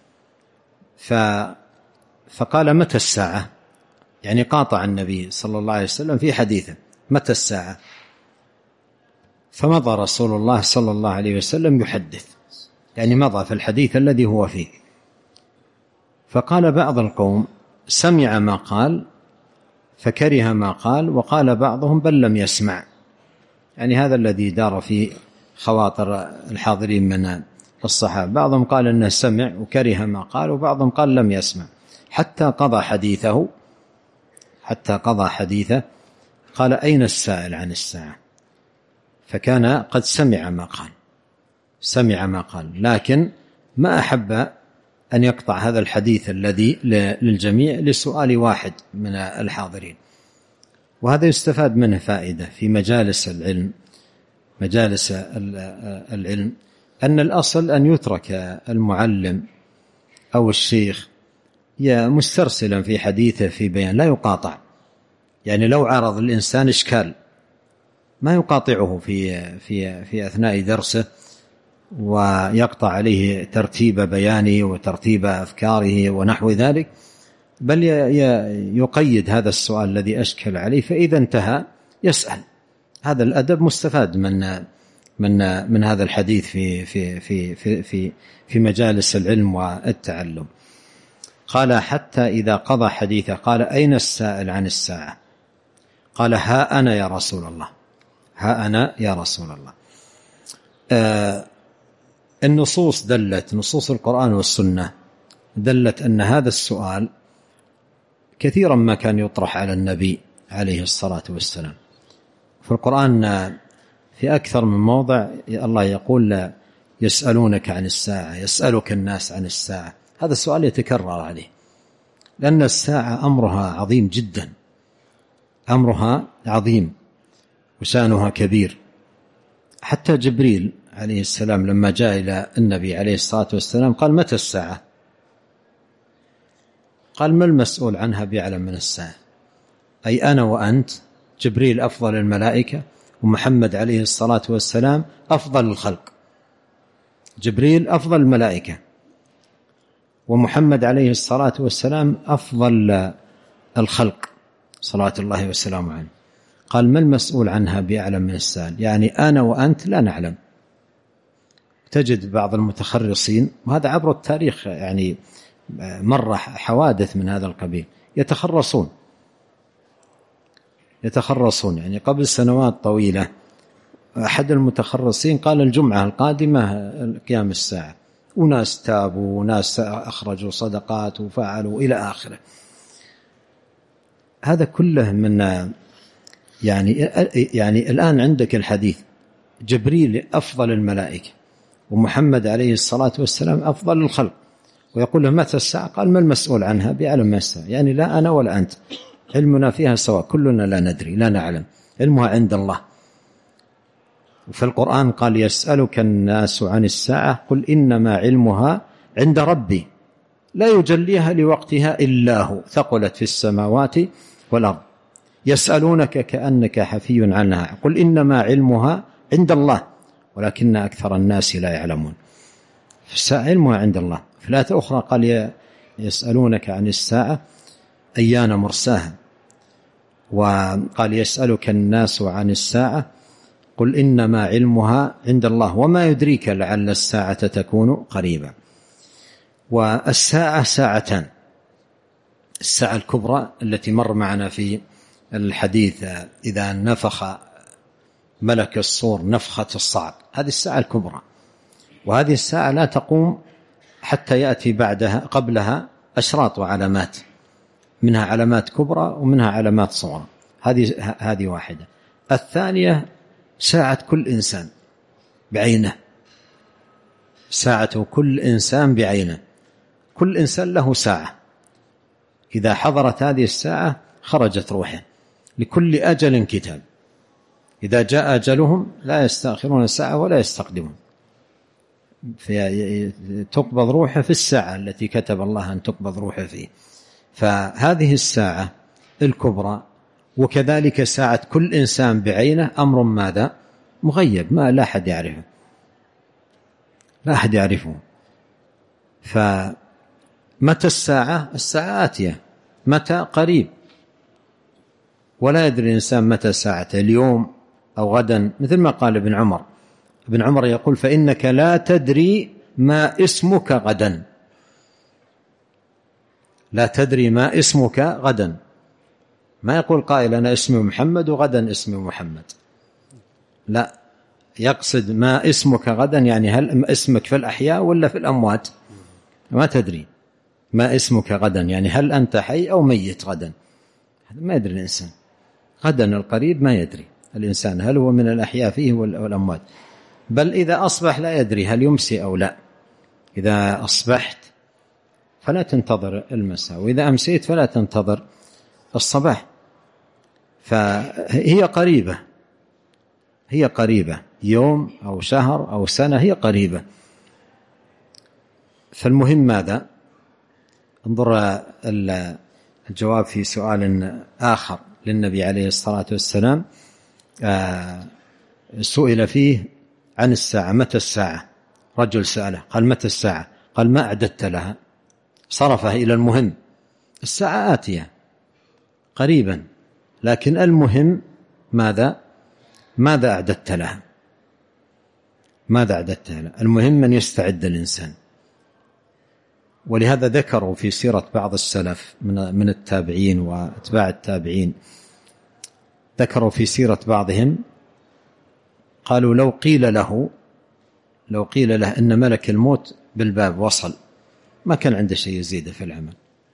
فقال: متى الساعة؟ يعني قاطع النبي صلى الله عليه وسلم في حديثه: متى الساعة؟ فمضى رسول الله صلى الله عليه وسلم يحدث، يعني مضى في الحديث الذي هو فيه. فقال بعض القوم: سمع ما قال فكره ما قال، وقال بعضهم: بل لم يسمع. يعني هذا الذي دار في خواطر الحاضرين من الصحابة، بعضهم قال أنه سمع وكره ما قال، وبعضهم قال لم يسمع، حتى قضى حديثه قال: أين السائل عن الساعة؟ فكان قد سمع ما قال، لكن ما أحب أن يقطع هذا الحديث الذي للجميع لسؤال واحد من الحاضرين. وهذا يستفاد منه فائدة في مجالس العلم، أن الأصل أن يترك المعلم أو الشيخ مسترسلا في حديثه في بيان، لا يقاطع. يعني لو عرض الإنسان إشكال ما يقاطعه في أثناء درسه ويقطع عليه ترتيب بيانه وترتيب أفكاره ونحو ذلك، بل يقيد هذا السؤال الذي أشكل عليه، فإذا انتهى يسأل. هذا الأدب مستفاد من هذا الحديث في مجالس العلم والتعلم. قال: حتى إذا قضى حديثه قال: أين السائل عن الساعة؟ قال: ها أنا يا رسول الله. النصوص نصوص القرآن والسنة دلت أن هذا السؤال كثيرا ما كان يطرح على النبي عليه الصلاة والسلام. في القرآن في أكثر من موضع الله يقول: يسألونك عن الساعة، يسألك الناس عن الساعة. هذا السؤال يتكرر عليه، لأن الساعة أمرها عظيم جدا، أمرها عظيم وشأنها كبير. حتى جبريل عليه السلام لما جاء إلى النبي عليه الصلاة والسلام قال: متى الساعة؟ قال: ما المسؤول عنها بأعلم من الساعة؟ أي أنا وأنت، جبريل أفضل الملائكة، ومحمد عليه الصلاة والسلام أفضل الخلق. جبريل أفضل الملائكة، ومحمد عليه الصلاة والسلام أفضل الخلق صلوات الله والسلام عليه. قال: ما المسؤول عنها بأعلم من السائل؟ يعني أنا وأنت لا نعلم. تجد بعض المتخرصين، وهذا عبر التاريخ يعني مرة حوادث من هذا القبيل، يتخرصون. يعني قبل سنوات طويلة أحد المتخرصين قال: الجمعة القادمة قيام الساعة، وناس تابوا وناس أخرجوا صدقات وفعلوا إلى آخره. هذا كله من يعني الآن عندك الحديث: جبريل أفضل الملائكة، ومحمد عليه الصلاة والسلام أفضل الخلق، ويقول له: متى الساعة؟ قال: ما المسؤول عنها بأعلم من الساعة؟ يعني لا أنا ولا أنت، علمنا فيها سواء، كلنا لا ندري لا نعلم، علمها عند الله. وفي القرآن قال: يسألك الناس عن الساعة قل إنما علمها عند ربي لا يجليها لوقتها إلا هو ثقلت في السماوات والأرض. يسألونك كأنك حفي عنها قل إنما علمها عند الله ولكن أكثر الناس لا يعلمون. فالساعة علمها عند الله. في الآية أخرى قال يسألونك عن الساعة أيان مرساها، وقال يسألك الناس عن الساعة قل إنما علمها عند الله وما يدريك لعل الساعة تكون قريبا. والساعة ساعتان: الساعة الكبرى التي مر معنا في الحديث إذا نفخ ملك الصور نفخة الصعق، هذه الساعة الكبرى، وهذه الساعة لا تقوم حتى يأتي قبلها أشراط وعلامات، منها علامات كبرى ومنها علامات صغرى. هذه واحدة. الثانية ساعة كل إنسان بعينه، ساعة كل إنسان بعينه، كل إنسان له ساعة، إذا حضرت هذه الساعة خرجت روحه، لكل أجل كتاب، إذا جاء أجلهم لا يستأخرون ساعة ولا يستقدمون، تقبض روحه في الساعة التي كتب الله أن تقبض روحه فيه. فهذه الساعة الكبرى، وكذلك ساعة كل إنسان بعينه أمر ماذا؟ مغيب، ما لا أحد يعرفه، لا أحد يعرفه. فمتى الساعة؟ الساعة آتية، متى؟ قريب، ولا يدري الإنسان متى ساعة، اليوم أو غدا، مثل ما قال ابن عمر. ابن عمر يقول فإنك لا تدري ما اسمك غدا، لا تدري ما اسمك غدا. ما يقول قائل أنا اسمي محمد وغدا اسمي محمد، لا، يقصد ما اسمك غدا، يعني هل اسمك في الأحياء ولا في الأموات؟ ما تدري ما اسمك غدا، يعني هل أنت حي أو ميت غدا، هذا ما يدري الإنسان. غدا القريب ما يدري الإنسان هل هو من الأحياء فيه والأموات، بل إذا أصبح لا يدري هل يمسي أو لا. إذا أصبحت فلا تنتظر المساء، وإذا أمسيت فلا تنتظر الصباح. فهي قريبة، هي قريبة، يوم أو شهر أو سنة، هي قريبة. فالمهم ماذا؟ انظر الجواب في سؤال آخر للنبي عليه الصلاة والسلام، سئل فيه عن الساعة، متى الساعة؟ رجل سأله قال متى الساعة؟ قال ما أعددت لها، صرفه إلى المهم. الساعة آتية قريبا، لكن المهم ماذا أعددت لها؟ ماذا أعددت لها؟ المهم أن يستعد الإنسان. ولهذا ذكروا في سيرة بعض السلف من التابعين واتباع التابعين، ذكروا في سيرة بعضهم قالوا لو قيل له إن ملك الموت بالباب وصل، ما كان عنده شيء يزيده في العمل،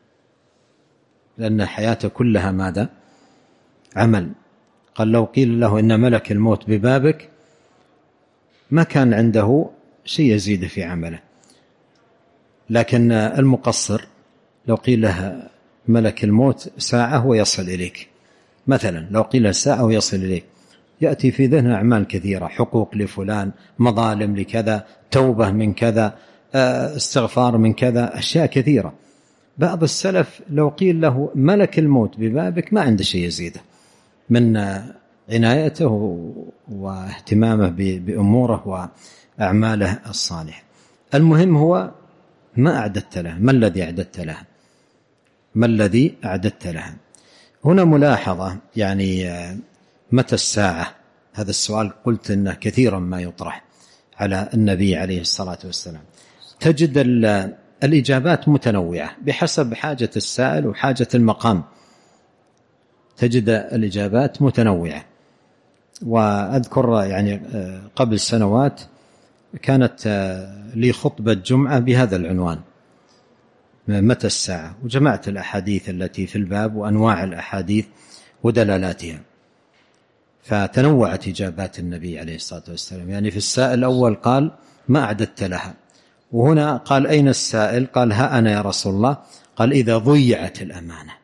لأن حياته كلها ماذا؟ عمل. قال لو قيل له إن ملك الموت ببابك ما كان عنده شيء يزيده في عمله. لكن المقصر لو قيل له ملك الموت ساعة ويصل إليك، مثلا لو قيل له ساعة ويصل إليك، يأتي في ذهنه أعمال كثيرة، حقوق لفلان، مظالم لكذا، توبة من كذا، استغفار من كذا، أشياء كثيرة. بعض السلف لو قيل له ملك الموت ببابك ما عنده شيء يزيده من عنايته واهتمامه بأموره وأعماله الصالحة. المهم هو ما أعددت له، ما الذي أعددت له، ما الذي أعددت له. هنا ملاحظة، يعني متى الساعة؟ هذا السؤال قلت إنه كثيرا ما يطرح على النبي عليه الصلاة والسلام. تجد الإجابات متنوعة بحسب حاجة السائل وحاجة المقام، تجد الإجابات متنوعة. وأذكر يعني قبل سنوات كانت لي خطبة جمعة بهذا العنوان، متى الساعة، وجمعت الأحاديث التي في الباب وأنواع الأحاديث ودلالاتها، فتنوعت إجابات النبي عليه الصلاة والسلام. يعني في السائل الأول قال ما أعددت لها، وهنا قال أين السائل؟ قال ها أنا يا رسول الله. قال إذا ضيعت الأمانة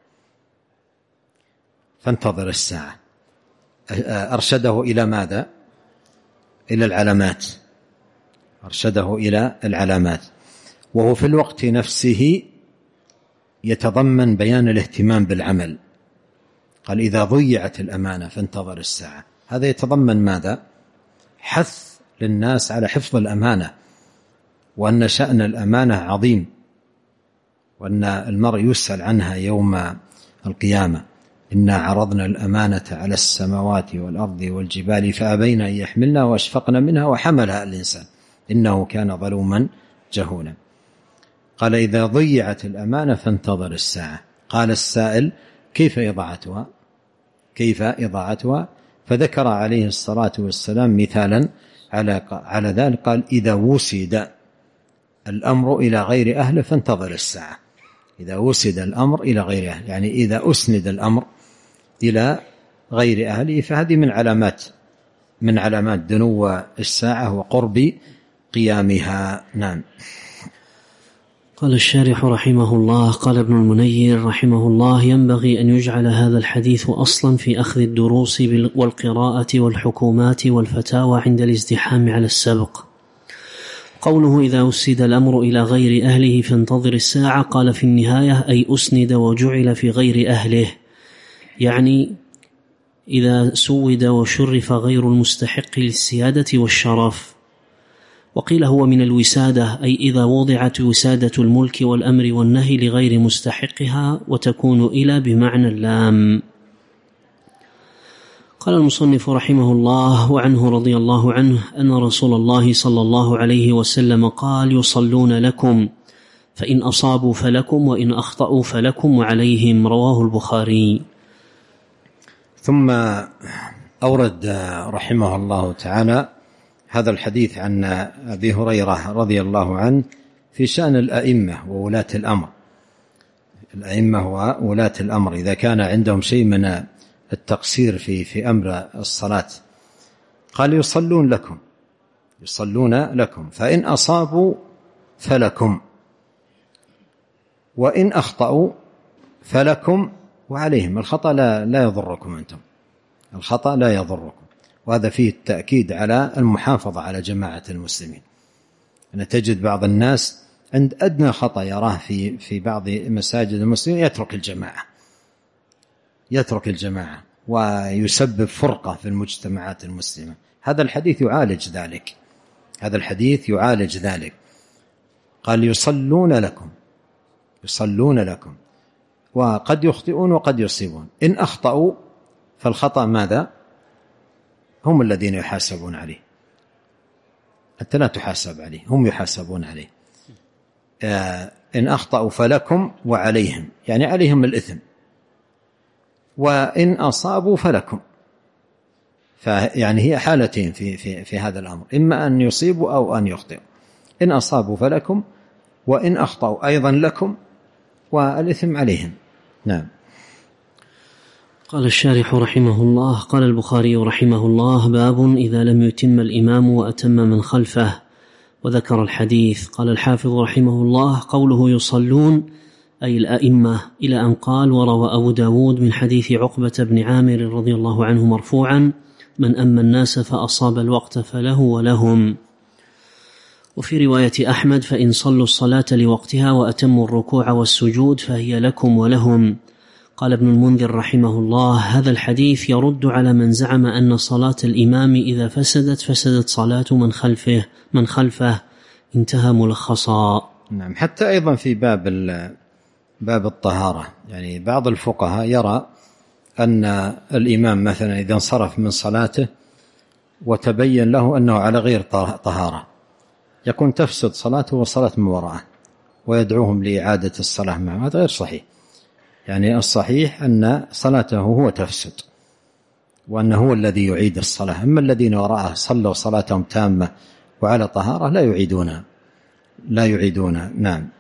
فانتظر الساعة. أرشده إلى ماذا؟ إلى العلامات، أرشده إلى العلامات، وهو في الوقت نفسه يتضمن بيان الاهتمام بالعمل. قال إذا ضيعت الأمانة فانتظر الساعة، هذا يتضمن ماذا؟ حث للناس على حفظ الأمانة، وأن شأن الأمانة عظيم، وأن المرء يسأل عنها يوم القيامة. إنا عرضنا الأمانة على السماوات والأرض والجبال فأبين أن يحملنها واشفقن منها وحملها الإنسان إنه كان ظلوما جهولا. قال إذا ضيعت الأمانة فانتظر الساعة. قال السائل كيف إضاعتها؟ فذكر عليه الصلاة والسلام مثالا على ذلك. قال إذا وسد الأمر إلى غير أهله فانتظر الساعة. إذا وسد الأمر إلى غير أهله، يعني إذا أسند الأمر إلى غير أهله، فهذه من علامات دنو الساعة وقرب قيامها. نعم. قال الشارح رحمه الله: قال ابن المنير رحمه الله: ينبغي أن يجعل هذا الحديث أصلا في أخذ الدروس والقراءة والحكومات والفتاوى عند الازدحام على السبق. قوله إذا أسد الأمر إلى غير أهله فانتظر الساعة، قال في النهاية أي أسند وجعل في غير أهله، يعني إذا سود وشرف غير المستحق للسيادة والشرف. وقيل هو من الوسادة، أي إذا وضعت وسادة الملك والأمر والنهي لغير مستحقها، وتكون إلى بمعنى اللام. قال المصنف رحمه الله: وعنه رضي الله عنه أن رسول الله صلى الله عليه وسلم قال: يصلون لكم فإن أصابوا فلكم وإن أخطأوا فلكم وعليهم. رواه البخاري. ثم أورد رحمه الله تعالى هذا الحديث عن أبي هريرة رضي الله عنه في شأن الأئمة وولاة الأمر. الأئمة وولاة الأمر إذا كان عندهم شيء من التقصير في أمر الصلاة، قال يصلون لكم فإن أصابوا فلكم وإن أخطأوا فلكم وعليهم. الخطأ لا يضركم أنتم، الخطأ لا يضركم. وهذا فيه التأكيد على المحافظة على جماعة المسلمين. أن تجد بعض الناس عند أدنى خطأ يراه في بعض مساجد المسلمين يترك الجماعة ويسبب فرقة في المجتمعات المسلمة. هذا الحديث يعالج ذلك. قال يصلون لكم وقد يخطئون وقد يصيبون. إن أخطأوا فالخطأ ماذا؟ هم الذين يحاسبون عليه، أنت لا تحاسب عليه، هم يحاسبون عليه. إن أخطأوا فلكم وعليهم، يعني عليهم الإثم. وإن أصابوا فلكم، يعني هي حالتين في هذا الأمر، إما أن يصيبوا أو أن يخطئوا. إن أصابوا فلكم، وإن أخطأوا أيضا لكم، والإثم عليهم. نعم. قال الشارح رحمه الله: قال البخاري رحمه الله: باب إذا لم يتم الإمام وأتم من خلفه. وذكر الحديث. قال الحافظ رحمه الله: قوله يصلون أي الأئمة، إلى أن قال: وروى أبو داود من حديث عقبة بن عامر رضي الله عنه مرفوعا: من أما الناس فأصاب الوقت فله ولهم. وفي رواية أحمد: فإن صلوا الصلاة لوقتها وأتموا الركوع والسجود فهي لكم ولهم. قال ابن المنذر رحمه الله: هذا الحديث يرد على من زعم أن صلاة الإمام إذا فسدت صلاة من خلفه. انتهى ملخصا. نعم. حتى أيضا في باب الطهارة، يعني بعض الفقهاء يرى أن الإمام مثلا إذا انصرف من صلاته وتبين له أنه على غير طهارة، يكون تفسد صلاته وصلاة من وراءه، ويدعوهم لإعادة الصلاة معه. هذا غير صحيح. يعني الصحيح أن صلاته هو تفسد، وأنه هو الذي يعيد الصلاة. أما الذين وراءه صلوا صلاتهم تامة وعلى طهارة لا يعيدون. نعم.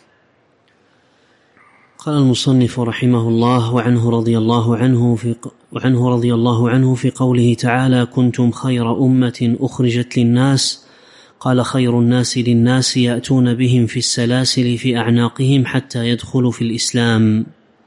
قال المصنف رحمه الله: وعنه رضي الله عنه في قوله تعالى: كنتم خير أمة أخرجت للناس. قال: خير الناس للناس يأتون بهم في السلاسل في أعناقهم حتى يدخلوا في الإسلام.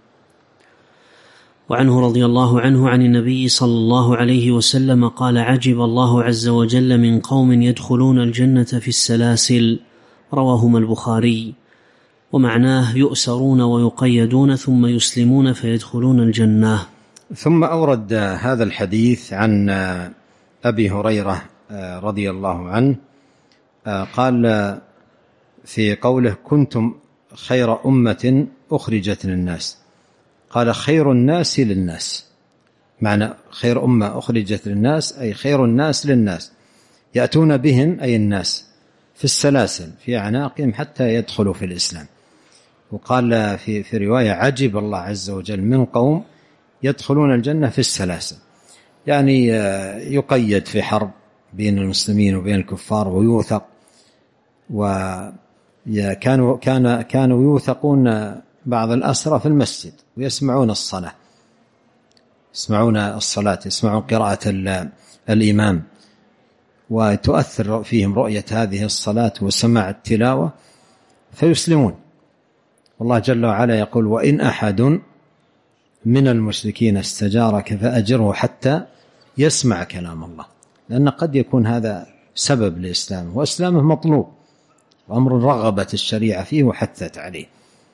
وعنه رضي الله عنه عن النبي صلى الله عليه وسلم قال: عجب الله عز وجل من قوم يدخلون الجنة في السلاسل. رواهما البخاري. ومعناه يؤسرون ويقيدون ثم يسلمون فيدخلون الجنة. ثم أورد هذا الحديث عن أبي هريرة رضي الله عنه قال في قوله كنتم خير أمة أخرجت للناس، قال خير الناس للناس، معنى خير أمة أخرجت للناس أي خير الناس للناس، يأتون بهم أي الناس في السلاسل في أعناقهم حتى يدخلوا في الإسلام. وقال في رواية عجب الله عز وجل من قوم يدخلون الجنة في السلاسل، يعني يقيد في حرب بين المسلمين وبين الكفار ويوثق، وكانوا يوثقون بعض الأسرى في المسجد ويسمعون الصلاة، يسمعون قراءة الإمام، وتؤثر فيهم رؤية هذه الصلاة وسماع التلاوة فيسلمون. والله جل وعلا يقول وإن أحد من المشركين استجارك فأجره حتى يسمع كلام الله، لأن قد يكون هذا سبب لإسلامه، وإسلامه مطلوب وأمر رغبت الشريعة فيه وحثت عليه.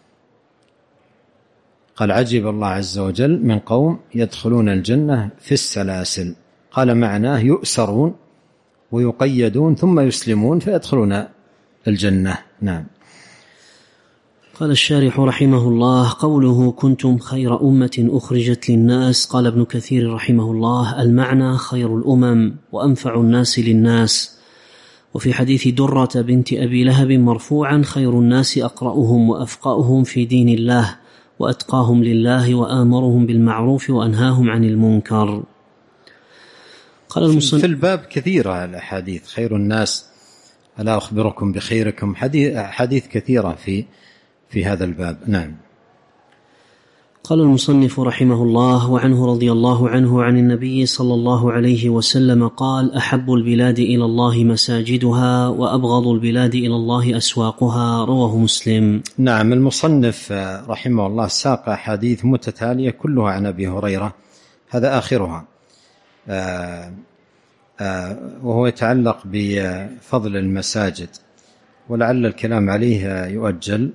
قال عجب الله عز وجل من قوم يدخلون الجنة في السلاسل، قال معناه يؤسرون ويقيدون ثم يسلمون فيدخلون الجنة. نعم. قال الشارح رحمه الله قوله كنتم خير أمة أخرجت للناس، قال ابن كثير رحمه الله المعنى خير الأمم وأنفع الناس للناس. وفي حديث درة بنت أبي لهب مرفوعا خير الناس أقرأهم وأفقأهم في دين الله وأتقاهم لله وآمرهم بالمعروف وأنهاهم عن المنكر. قال في الباب كثيرة الأحاديث خير الناس، ألا أخبركم بخيركم، حديث كثيرة في هذا الباب. نعم. قال المصنف رحمه الله وعنه رضي الله عنه عن النبي صلى الله عليه وسلم قال أحب البلاد إلى الله مساجدها وأبغض البلاد إلى الله أسواقها، رواه مسلم. نعم. المصنف رحمه الله ساق حديث متتالية كلها عن أبي هريرة، هذا آخرها، وهو يتعلق بفضل المساجد، ولعل الكلام عليه يؤجل.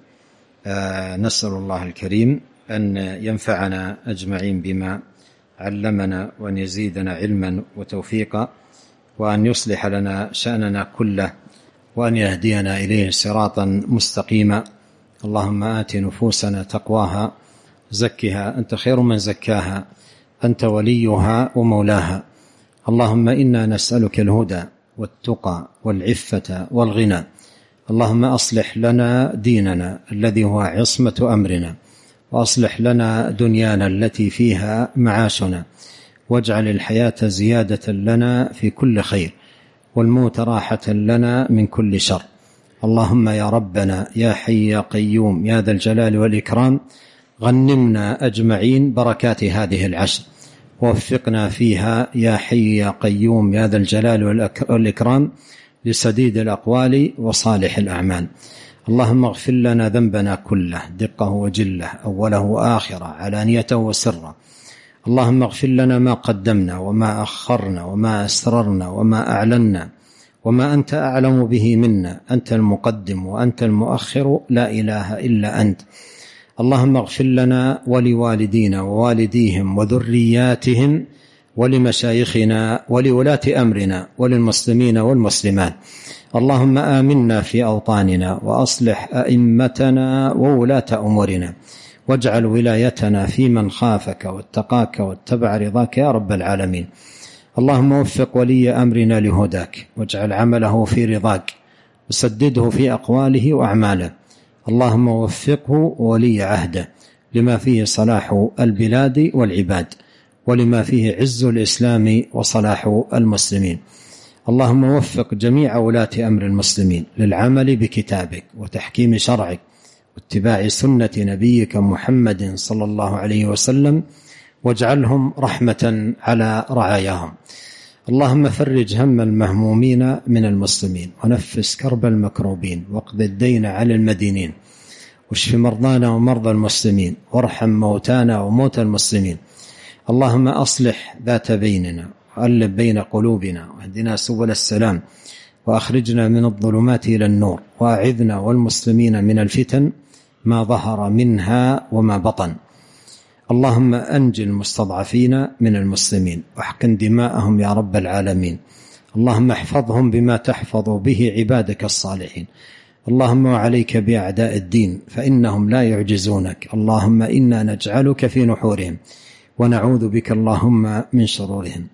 نسأل الله الكريم أن ينفعنا أجمعين بما علمنا، وأن يزيدنا علما وتوفيقا، وأن يصلح لنا شأننا كله، وأن يهدينا إليه صراطا مستقيما. اللهم آت نفوسنا تقواها زكها أنت خير من زكاها أنت وليها ومولاها. اللهم إنا نسألك الهدى والتقى والعفة والغنى. اللهم أصلح لنا ديننا الذي هو عصمة أمرنا، وأصلح لنا دنيانا التي فيها معاشنا، واجعل الحياة زيادة لنا في كل خير، والموت راحة لنا من كل شر. اللهم يا ربنا يا حي يا قيوم يا ذا الجلال والإكرام، غنمنا أجمعين بركات هذه العشر، ووفقنا فيها يا حي يا قيوم يا ذا الجلال والإكرام لسديد الأقوال وصالح الأعمال. اللهم اغفر لنا ذنبنا كله دقه وجله، أوله وآخره، علانيته وسره. اللهم اغفر لنا ما قدمنا وما أخرنا وما أسررنا وما أعلنا وما أنت أعلم به منا، أنت المقدم وأنت المؤخر، لا إله إلا أنت. اللهم اغفر لنا ولوالدينا ووالديهم وذرياتهم ولمشايخنا ولولاة أمرنا وللمسلمين والمسلمات. اللهم آمنا في أوطاننا، وأصلح أئمتنا وولاة أمورنا، واجعل ولايتنا في من خافك واتقاك واتبع رضاك يا رب العالمين. اللهم وفق ولي أمرنا لهداك، واجعل عمله في رضاك، وسدده في أقواله وأعماله. اللهم وفقه ولي عهده لما فيه صلاح البلاد والعباد، ولما فيه عز الإسلام وصلاح المسلمين. اللهم وفق جميع ولاة أمر المسلمين للعمل بكتابك وتحكيم شرعك واتباع سنة نبيك محمد صلى الله عليه وسلم، واجعلهم رحمة على رعاياهم. اللهم فرج هم المهمومين من المسلمين، ونفس كرب المكروبين، واقض الدين على المدينين، واشف مرضانا ومرضى المسلمين، وارحم موتانا وموتى المسلمين. اللهم أصلح ذات بيننا، وألف بين قلوبنا، واهدنا سبل السلام، وأخرجنا من الظلمات إلى النور، وأعذنا والمسلمين من الفتن ما ظهر منها وما بطن. اللهم أنجي المستضعفين من المسلمين، واحقن دماءهم يا رب العالمين. اللهم احفظهم بما تحفظ به عبادك الصالحين. اللهم وعليك بأعداء الدين فإنهم لا يعجزونك. اللهم إنا نجعلك في نحورهم ونعوذ بك اللهم من شرورهم.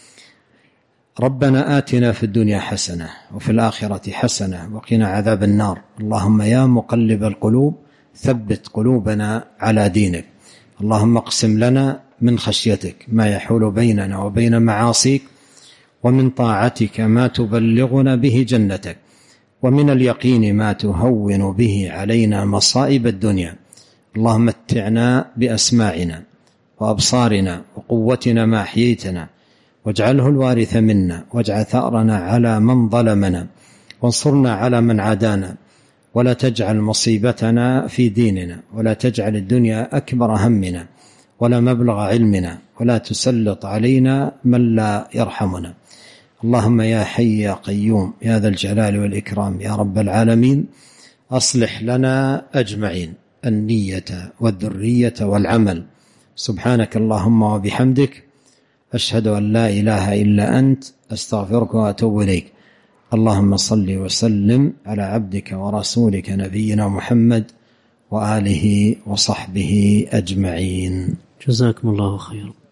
ربنا آتنا في الدنيا حسنة وفي الآخرة حسنة وقنا عذاب النار. اللهم يا مقلب القلوب ثبت قلوبنا على دينك. اللهم اقسم لنا من خشيتك ما يحول بيننا وبين معاصيك، ومن طاعتك ما تبلغنا به جنتك، ومن اليقين ما تهون به علينا مصائب الدنيا. اللهم متعنا بأسماعنا وأبصارنا وقوتنا ما أحييتنا، واجعله الوارث منا، واجعل ثأرنا على من ظلمنا، وانصرنا على من عادانا، ولا تجعل مصيبتنا في ديننا، ولا تجعل الدنيا أكبر همنا ولا مبلغ علمنا، ولا تسلط علينا من لا يرحمنا. اللهم يا حي يا قيوم يا ذا الجلال والإكرام يا رب العالمين، أصلح لنا أجمعين النية والذرية والعمل. سبحانك اللهم وبحمدك، أشهد أن لا إله إلا أنت، أستغفرك وأتوب إليك. اللهم صل وسلم على عبدك ورسولك نبينا محمد وآله وصحبه أجمعين. جزاكم الله خيرا.